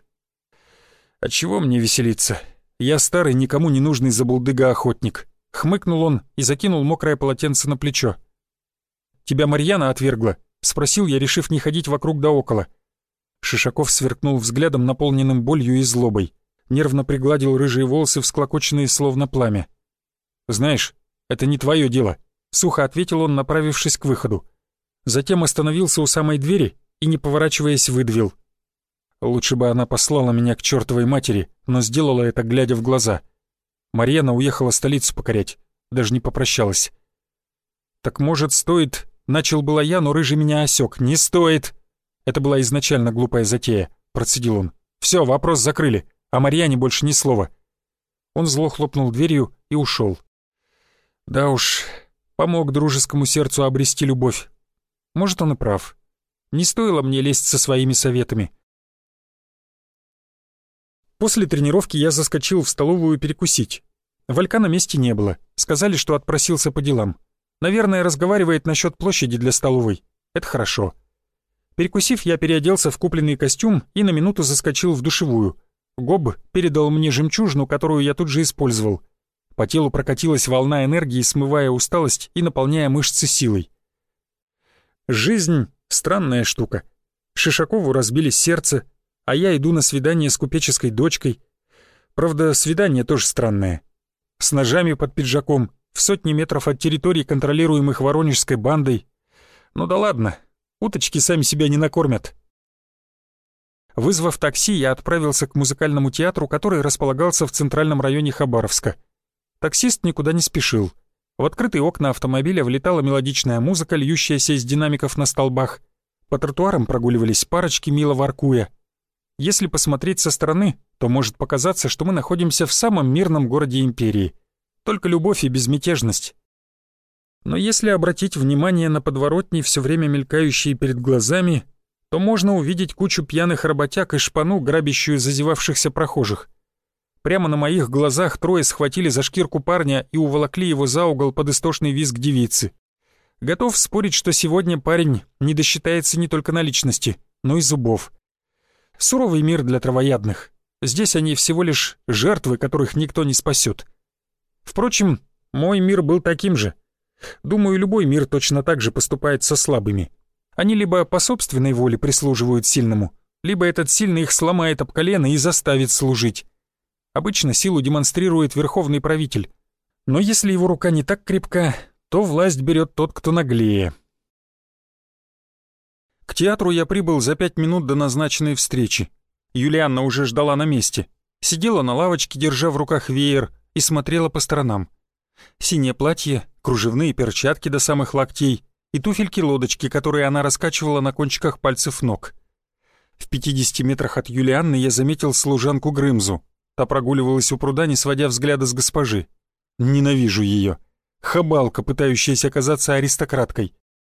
«А чего мне веселиться? Я старый, никому не нужный забулдыга-охотник», — хмыкнул он и закинул мокрое полотенце на плечо. «Тебя Марьяна отвергла?» — спросил я, решив не ходить вокруг да около. Шишаков сверкнул взглядом, наполненным болью и злобой. Нервно пригладил рыжие волосы, всклокоченные словно пламя. «Знаешь, это не твое дело», — сухо ответил он, направившись к выходу. Затем остановился у самой двери и, не поворачиваясь, выдавил. Лучше бы она послала меня к чертовой матери, но сделала это, глядя в глаза. Марьяна уехала столицу покорять, даже не попрощалась. «Так, может, стоит...» — начал было я, но рыжий меня осек. «Не стоит!» Это была изначально глупая затея, процедил он. «Все, вопрос закрыли, а Марьяне больше ни слова». Он зло хлопнул дверью и ушел. Да уж, помог дружескому сердцу обрести любовь. Может, он и прав. Не стоило мне лезть со своими советами. После тренировки я заскочил в столовую перекусить. Валька на месте не было. Сказали, что отпросился по делам. Наверное, разговаривает насчет площади для столовой. Это хорошо. Перекусив, я переоделся в купленный костюм и на минуту заскочил в душевую. Гоб передал мне жемчужину, которую я тут же использовал. По телу прокатилась волна энергии, смывая усталость и наполняя мышцы силой. Жизнь — странная штука. Шишакову разбили сердце, а я иду на свидание с купеческой дочкой. Правда, свидание тоже странное. С ножами под пиджаком, в сотни метров от территорий, контролируемых Воронежской бандой. Ну да ладно, уточки сами себя не накормят. Вызвав такси, я отправился к музыкальному театру, который располагался в центральном районе Хабаровска. Таксист никуда не спешил. В открытые окна автомобиля влетала мелодичная музыка, льющаяся из динамиков на столбах. По тротуарам прогуливались парочки, мило воркуя. Если посмотреть со стороны, то может показаться, что мы находимся в самом мирном городе империи. Только любовь и безмятежность. Но если обратить внимание на подворотни, все время мелькающие перед глазами, то можно увидеть кучу пьяных работяг и шпану, грабящую зазевавшихся прохожих. Прямо на моих глазах трое схватили за шкирку парня и уволокли его за угол под истошный визг девицы. Готов спорить, что сегодня парень не досчитается не только наличности, но и зубов. Суровый мир для травоядных. Здесь они всего лишь жертвы, которых никто не спасет. Впрочем, мой мир был таким же. Думаю, любой мир точно так же поступает со слабыми. Они либо по собственной воле прислуживают сильному, либо этот сильный их сломает об колено и заставит служить. Обычно силу демонстрирует верховный правитель. Но если его рука не так крепка, то власть берет тот, кто наглее. К театру я прибыл за 5 минут до назначенной встречи. Юлианна уже ждала на месте. Сидела на лавочке, держа в руках веер, и смотрела по сторонам. Синее платье, кружевные перчатки до самых локтей и туфельки-лодочки, которые она раскачивала на кончиках пальцев ног. В 50 метрах от Юлианны я заметил служанку Грымзу. Та прогуливалась у пруда, не сводя взгляда с госпожи. Ненавижу ее. Хабалка, пытающаяся казаться аристократкой.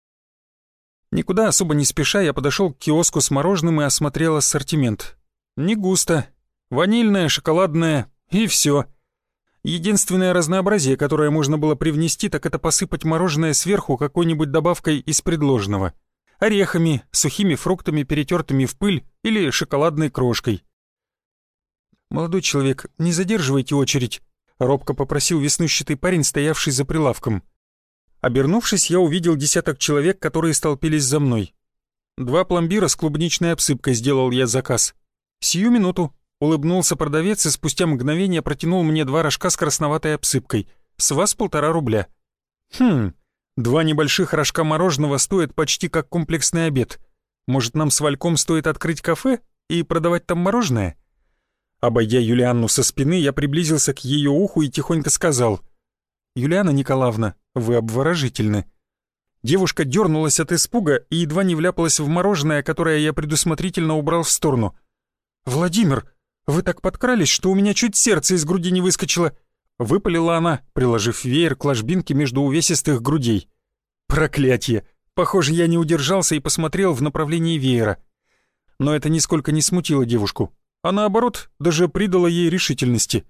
Никуда особо не спеша я подошел к киоску с мороженым и осмотрел ассортимент. Не густо. Ванильное, шоколадное и все. Единственное разнообразие, которое можно было привнести, так это посыпать мороженое сверху какой-нибудь добавкой из предложенного. Орехами, сухими фруктами, перетертыми в пыль или шоколадной крошкой. «Молодой человек, не задерживайте очередь», — робко попросил веснущатый парень, стоявший за прилавком. Обернувшись, я увидел десяток человек, которые столпились за мной. 2 пломбира с клубничной обсыпкой сделал я заказ. Сию минуту. Улыбнулся продавец и спустя мгновение протянул мне 2 рожка с красноватой обсыпкой. С вас 1,5 рубля. 2 небольших рожка мороженого стоят почти как комплексный обед. Может, нам с Вальком стоит открыть кафе и продавать там мороженое? Обойдя Юлианну со спины, я приблизился к ее уху и тихонько сказал: «Юлианна Николаевна, вы обворожительны». Девушка дернулась от испуга и едва не вляпалась в мороженое, которое я предусмотрительно убрал в сторону. «Владимир, вы так подкрались, что у меня чуть сердце из груди не выскочило», — выпалила она, приложив веер к ложбинке между увесистых грудей. «Проклятье! Похоже, я не удержался и посмотрел в направлении веера». Но это нисколько не смутило девушку, а наоборот, даже придало ей решительности.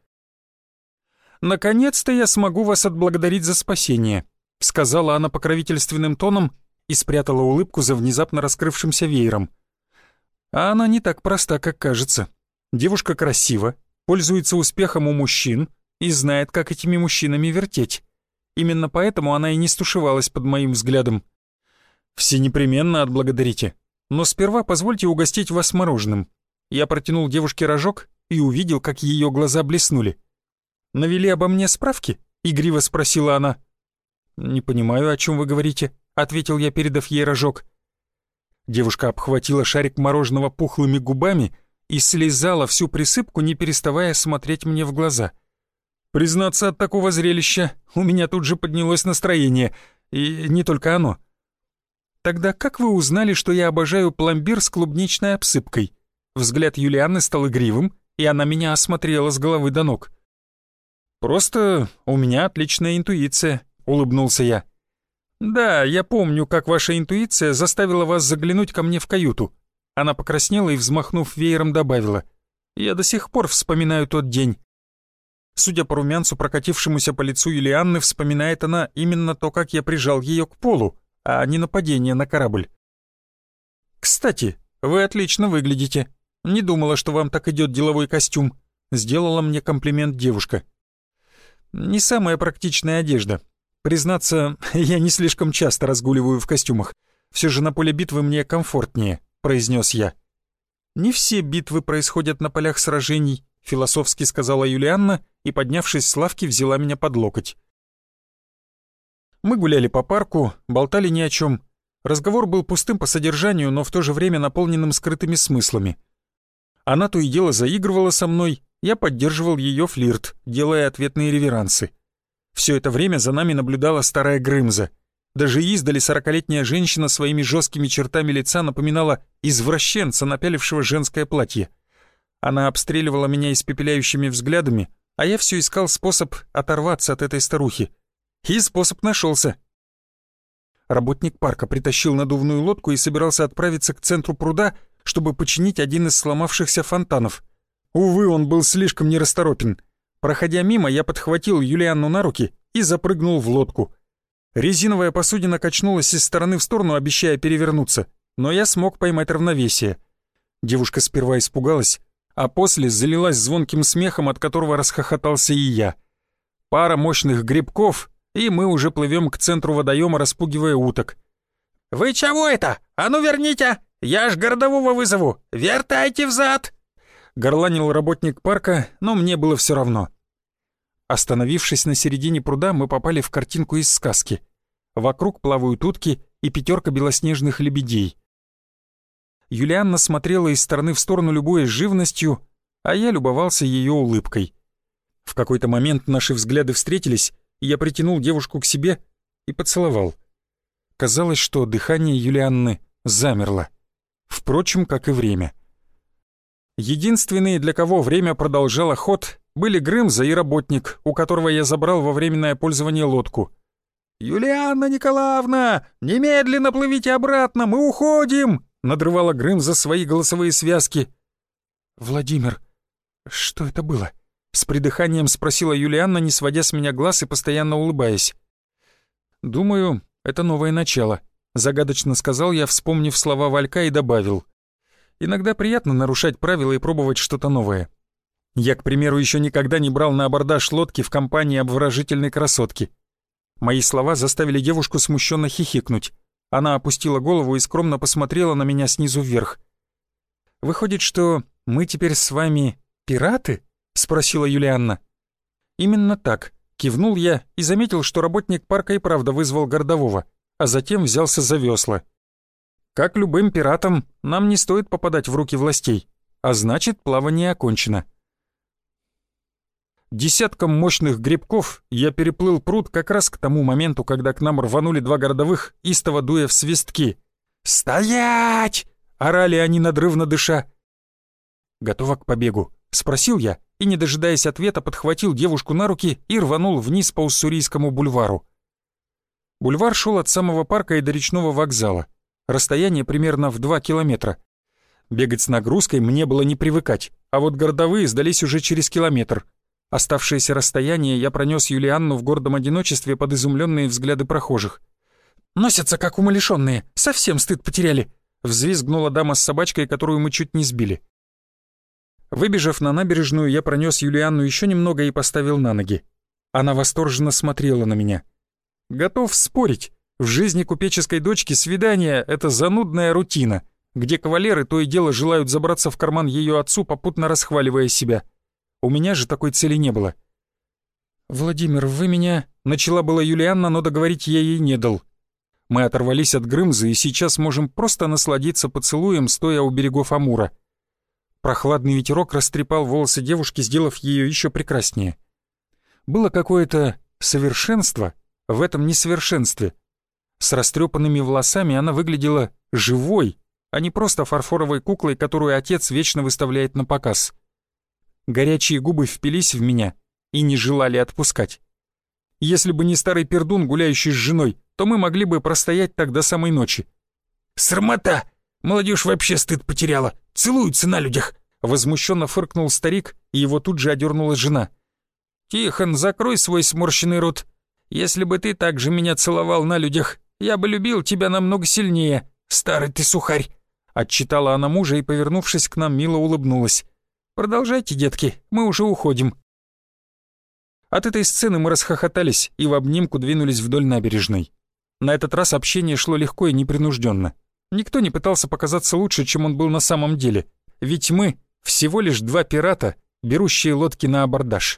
«Наконец-то я смогу вас отблагодарить за спасение», — сказала она покровительственным тоном и спрятала улыбку за внезапно раскрывшимся веером. А она не так проста, как кажется. Девушка красива, пользуется успехом у мужчин и знает, как этими мужчинами вертеть. Именно поэтому она и не стушевалась под моим взглядом. «Все непременно отблагодарите, но сперва позвольте угостить вас мороженым». Я протянул девушке рожок и увидел, как ее глаза блеснули. «Навели обо мне справки?» — игриво спросила она. «Не понимаю, о чем вы говорите», — ответил я, передав ей рожок. Девушка обхватила шарик мороженого пухлыми губами и слезала всю присыпку, не переставая смотреть мне в глаза. Признаться, от такого зрелища у меня тут же поднялось настроение, и не только оно. «Тогда как вы узнали, что я обожаю пломбир с клубничной обсыпкой?» Взгляд Юлианны стал игривым, и она меня осмотрела с головы до ног. «Просто у меня отличная интуиция», — улыбнулся я. «Да, я помню, как ваша интуиция заставила вас заглянуть ко мне в каюту». Она покраснела и, взмахнув веером, добавила: «Я до сих пор вспоминаю тот день». Судя по румянцу, прокатившемуся по лицу Юлианны, вспоминает она именно то, как я прижал ее к полу, а не нападение на корабль. «Кстати, вы отлично выглядите. Не думала, что вам так идет деловой костюм», — сделала мне комплимент девушка. «Не самая практичная одежда. Признаться, я не слишком часто разгуливаю в костюмах. Все же на поле битвы мне комфортнее», — произнес я. «Не все битвы происходят на полях сражений», — философски сказала Юлианна и, поднявшись с лавки, взяла меня под локоть. Мы гуляли по парку, болтали ни о чем. Разговор был пустым по содержанию, но в то же время наполненным скрытыми смыслами. Она то и дело заигрывала со мной, я поддерживал ее флирт, делая ответные реверансы. Все это время за нами наблюдала старая Грымза. Даже издали 40-летняя женщина своими жесткими чертами лица напоминала извращенца, напялившего женское платье. Она обстреливала меня испепеляющими взглядами, а я все искал способ оторваться от этой старухи. И способ нашелся. Работник парка притащил надувную лодку и собирался отправиться к центру пруда, чтобы починить один из сломавшихся фонтанов. Увы, он был слишком нерасторопен. Проходя мимо, я подхватил Юлианну на руки и запрыгнул в лодку. Резиновая посудина качнулась из стороны в сторону, обещая перевернуться, но я смог поймать равновесие. Девушка сперва испугалась, а после залилась звонким смехом, от которого расхохотался и я. Пара мощных грибков, и мы уже плывем к центру водоема, распугивая уток. «Вы чего это? А ну верните! Я ж городового вызову! Вертайте взад!» Горланил работник парка, но мне было все равно. Остановившись на середине пруда, мы попали в картинку из сказки. Вокруг плавают утки и 5 белоснежных лебедей. Юлианна смотрела из стороны в сторону, любуясь живностью, а я любовался ее улыбкой. В какой-то момент наши взгляды встретились, и я притянул девушку к себе и поцеловал. Казалось, что дыхание Юлианны замерло. Впрочем, как и время. Единственные, для кого время продолжало ход, были Грымза и работник, у которого я забрал во временное пользование лодку. «Юлианна Николаевна, немедленно плывите обратно, мы уходим!» надрывала Грымза свои голосовые связки. «Владимир, что это было?» С придыханием спросила Юлианна, не сводя с меня глаз и постоянно улыбаясь. «Думаю, это новое начало», — загадочно сказал я, вспомнив слова Валька, и добавил. «Иногда приятно нарушать правила и пробовать что-то новое. Я, к примеру, еще никогда не брал на абордаж лодки в компании обворожительной красотки». Мои слова заставили девушку смущенно хихикнуть. Она опустила голову и скромно посмотрела на меня снизу вверх. «Выходит, что мы теперь с вами пираты?» — спросила Юлианна. «Именно так», — кивнул я и заметил, что работник парка и правда вызвал городового, а затем взялся за весла. Как любым пиратам, нам не стоит попадать в руки властей, а значит, плавание окончено. Десятком мощных грибков я переплыл пруд как раз к тому моменту, когда к нам рванули 2 городовых, истово дуя в свистки. «Стоять!» — орали они, надрывно дыша. «Готова к побегу?» — спросил я, и, не дожидаясь ответа, подхватил девушку на руки и рванул вниз по Уссурийскому бульвару. Бульвар шел от самого парка и до речного вокзала. Расстояние примерно в 2 километра. Бегать с нагрузкой мне было не привыкать, а вот городовые сдались уже через километр. Оставшееся расстояние я пронес Юлианну в гордом одиночестве под изумленные взгляды прохожих. «Носятся, как умалишенные, совсем стыд потеряли!» — взвизгнула дама с собачкой, которую мы чуть не сбили. Выбежав на набережную, я пронес Юлианну еще немного и поставил на ноги. Она восторженно смотрела на меня. Готов спорить, в жизни купеческой дочки свидание — это занудная рутина, где кавалеры то и дело желают забраться в карман ее отцу, попутно расхваливая себя. У меня же такой цели не было. «Владимир, вы меня...» — начала была Юлианна, но договорить я ей не дал. Мы оторвались от Грымзы и сейчас можем просто насладиться поцелуем, стоя у берегов Амура. Прохладный ветерок растрепал волосы девушки, сделав ее еще прекраснее. Было какое-то совершенство в этом несовершенстве. С растрепанными волосами она выглядела живой, а не просто фарфоровой куклой, которую отец вечно выставляет на показ. Горячие губы впились в меня и не желали отпускать. Если бы не старый пердун, гуляющий с женой, то мы могли бы простоять так до самой ночи. «Срамота! Молодежь вообще стыд потеряла! Целуются на людях!» Возмущенно фыркнул старик, и его тут же одернула жена. «Тихон, закрой свой сморщенный рот. Если бы ты так же меня целовал на людях, я бы любил тебя намного сильнее, старый ты сухарь!» Отчитала она мужа и, повернувшись к нам, мило улыбнулась. «Продолжайте, детки, мы уже уходим». От этой сцены мы расхохотались и в обнимку двинулись вдоль набережной. На этот раз общение шло легко и непринужденно. Никто не пытался показаться лучше, чем он был на самом деле, ведь мы всего лишь 2 пирата, берущие лодки на абордаж.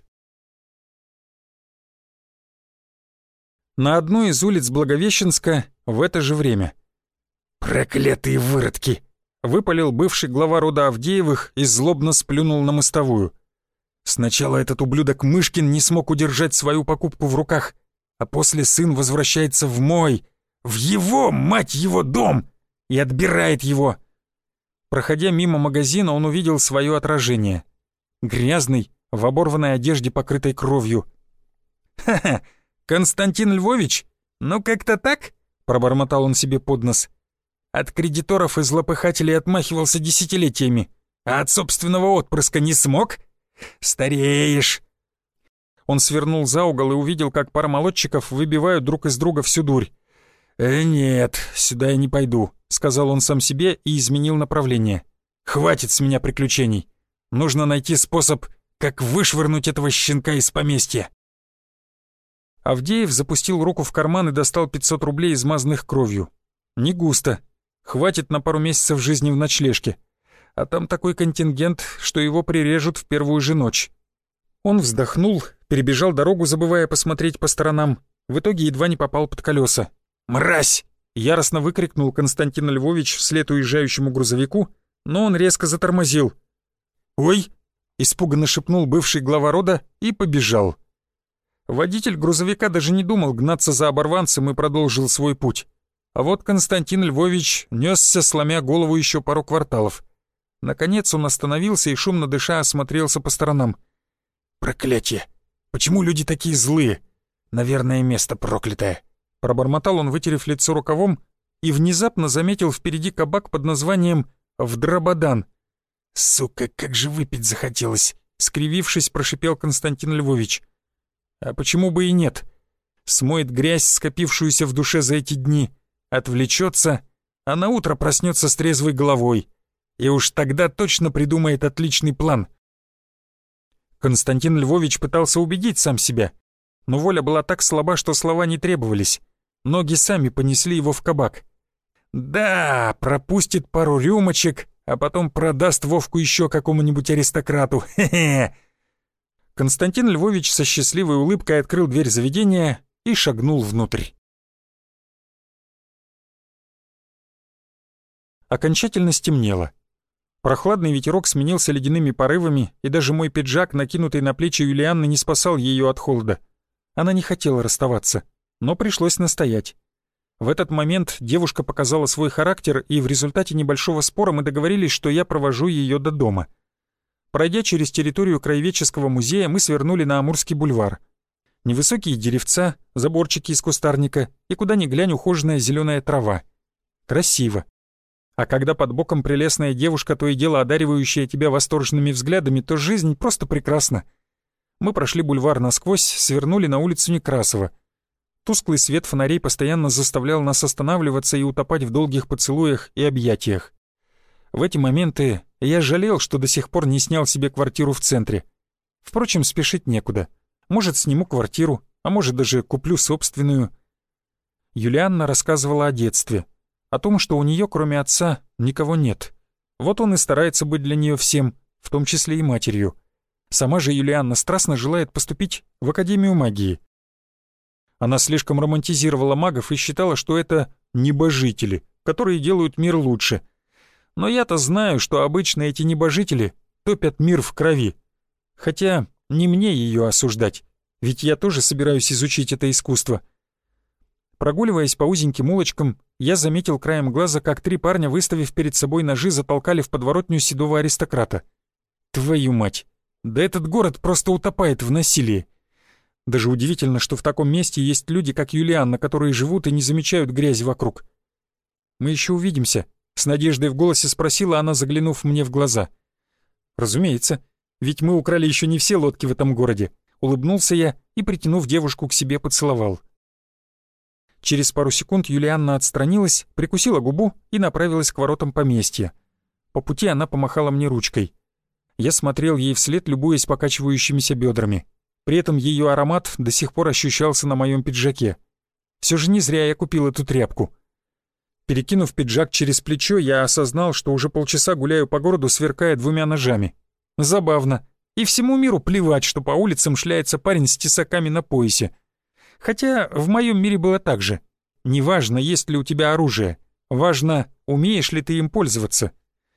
На одной из улиц Благовещенска в это же время. «Проклятые выродки!» — выпалил бывший глава рода Авдеевых и злобно сплюнул на мостовую. «Сначала этот ублюдок Мышкин не смог удержать свою покупку в руках, а после сын возвращается в мой В его, мать его, дом! И отбирает его. Проходя мимо магазина, он увидел свое отражение. Грязный, в оборванной одежде, покрытой кровью. «Ха-ха, Константин Львович? Ну как-то так?» — пробормотал он себе под нос. От кредиторов и злопыхателей отмахивался десятилетиями, а от собственного отпрыска не смог? Стареешь. Он свернул за угол и увидел, как пара молодчиков выбивают друг из друга всю дурь. «Нет, сюда я не пойду», — сказал он сам себе и изменил направление. «Хватит с меня приключений. Нужно найти способ, как вышвырнуть этого щенка из поместья». Авдеев запустил руку в карман и достал 500 рублей, измазанных кровью. Не густо. Хватит на пару месяцев жизни в ночлежке. А там такой контингент, что его прирежут в первую же ночь. Он вздохнул, перебежал дорогу, забывая посмотреть по сторонам. В итоге едва не попал под колеса. «Мразь!» — яростно выкрикнул Константин Львович вслед уезжающему грузовику, но он резко затормозил. «Ой!» — испуганно шепнул бывший глава рода и побежал. Водитель грузовика даже не думал гнаться за оборванцем и продолжил свой путь. А вот Константин Львович несся, сломя голову, еще пару кварталов. Наконец он остановился и, шумно дыша, осмотрелся по сторонам. «Проклятие! Почему люди такие злые? Наверное, место проклятое!» Пробормотал он, вытерев лицо рукавом, и внезапно заметил впереди кабак под названием «Вдрабадан». «Сука, как же выпить захотелось!» — скривившись, прошипел Константин Львович. «А почему бы и нет? Смоет грязь, скопившуюся в душе за эти дни, отвлечется, а наутро проснется с трезвой головой. И уж тогда точно придумает отличный план». Константин Львович пытался убедить сам себя, но воля была так слаба, что слова не требовались. Ноги сами понесли его в кабак. Да, пропустит пару рюмочек, а потом продаст Вовку еще какому-нибудь аристократу. Хе-хе. Константин Львович со счастливой улыбкой открыл дверь заведения и шагнул внутрь. Окончательно стемнело. Прохладный ветерок сменился ледяными порывами, и даже мой пиджак, накинутый на плечи Юлианны, не спасал ее от холода. Она не хотела расставаться, но пришлось настоять. В этот момент девушка показала свой характер, и в результате небольшого спора мы договорились, что я провожу ее до дома. Пройдя через территорию краеведческого музея, мы свернули на Амурский бульвар. Невысокие деревца, заборчики из кустарника и куда ни глянь ухоженная зеленая трава. Красиво. А когда под боком прелестная девушка, то и дело одаривающая тебя восторженными взглядами, то жизнь просто прекрасна. Мы прошли бульвар насквозь, свернули на улицу Некрасова. Тусклый свет фонарей постоянно заставлял нас останавливаться и утопать в долгих поцелуях и объятиях. В эти моменты я жалел, что до сих пор не снял себе квартиру в центре. Впрочем, спешить некуда. Может, сниму квартиру, а может, даже куплю собственную. Юлианна рассказывала о детстве, о том, что у нее, кроме отца, никого нет. Вот он и старается быть для нее всем, в том числе и матерью. Сама же Юлианна страстно желает поступить в Академию магии. Она слишком романтизировала магов и считала, что это небожители, которые делают мир лучше. Но я-то знаю, что обычно эти небожители топят мир в крови. Хотя не мне ее осуждать, ведь я тоже собираюсь изучить это искусство. Прогуливаясь по узеньким улочкам, я заметил краем глаза, как 3 парня, выставив перед собой ножи, затолкали в подворотню седого аристократа. Твою мать! Да этот город просто утопает в насилии. Даже удивительно, что в таком месте есть люди, как Юлианна, которые живут и не замечают грязи вокруг. «Мы еще увидимся», — с надеждой в голосе спросила она, заглянув мне в глаза. «Разумеется, ведь мы украли еще не все лодки в этом городе», — улыбнулся я и, притянув девушку к себе, поцеловал. Через пару секунд Юлианна отстранилась, прикусила губу и направилась к воротам поместья. По пути она помахала мне ручкой. Я смотрел ей вслед, любуясь покачивающимися бедрами. При этом ее аромат до сих пор ощущался на моем пиджаке. Все же не зря я купил эту тряпку. Перекинув пиджак через плечо, я осознал, что уже полчаса гуляю по городу, сверкая 2 ножами. Забавно. И всему миру плевать, что по улицам шляется парень с тесаками на поясе. Хотя в моем мире было так же. Неважно, есть ли у тебя оружие. Важно, умеешь ли ты им пользоваться.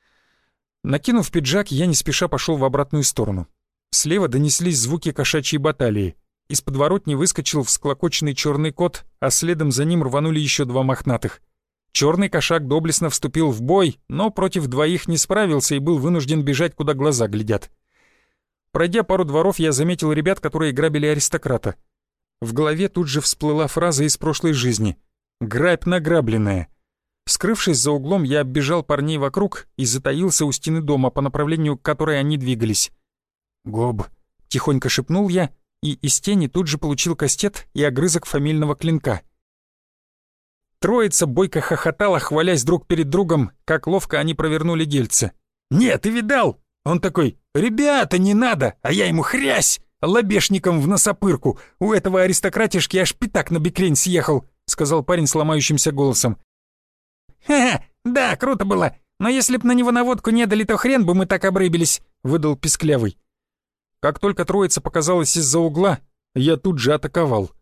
Накинув пиджак, я не спеша пошел в обратную сторону. Слева донеслись звуки кошачьей баталии. из подворотни выскочил всклокоченный черный кот, а следом за ним рванули еще 2 мохнатых. Черный кошак доблестно вступил в бой, но против 2 не справился и был вынужден бежать, куда глаза глядят. Пройдя пару дворов, я заметил ребят, которые грабили аристократа. В голове тут же всплыла фраза из прошлой жизни: «Грабь награбленная». Скрывшись за углом, я оббежал парней вокруг и затаился у стены дома, по направлению к которой они двигались. «Гоб», — тихонько шепнул я, и из тени тут же получил кастет и огрызок фамильного клинка. Троица бойко хохотала, хвалясь друг перед другом, как ловко они провернули дельце. «Нет, ты видал?» Он такой: «Ребята, не надо!» А я ему: «Хрясь! Лобешником в носопырку! У этого аристократишки аж пятак на бекрень съехал!» — сказал парень с ломающимся голосом. «Ха-ха, да, круто было, но если б на него наводку не дали, то хрен бы мы так обрыбились!» — выдал писклявый. Как только троица показалась из-за угла, я тут же атаковал.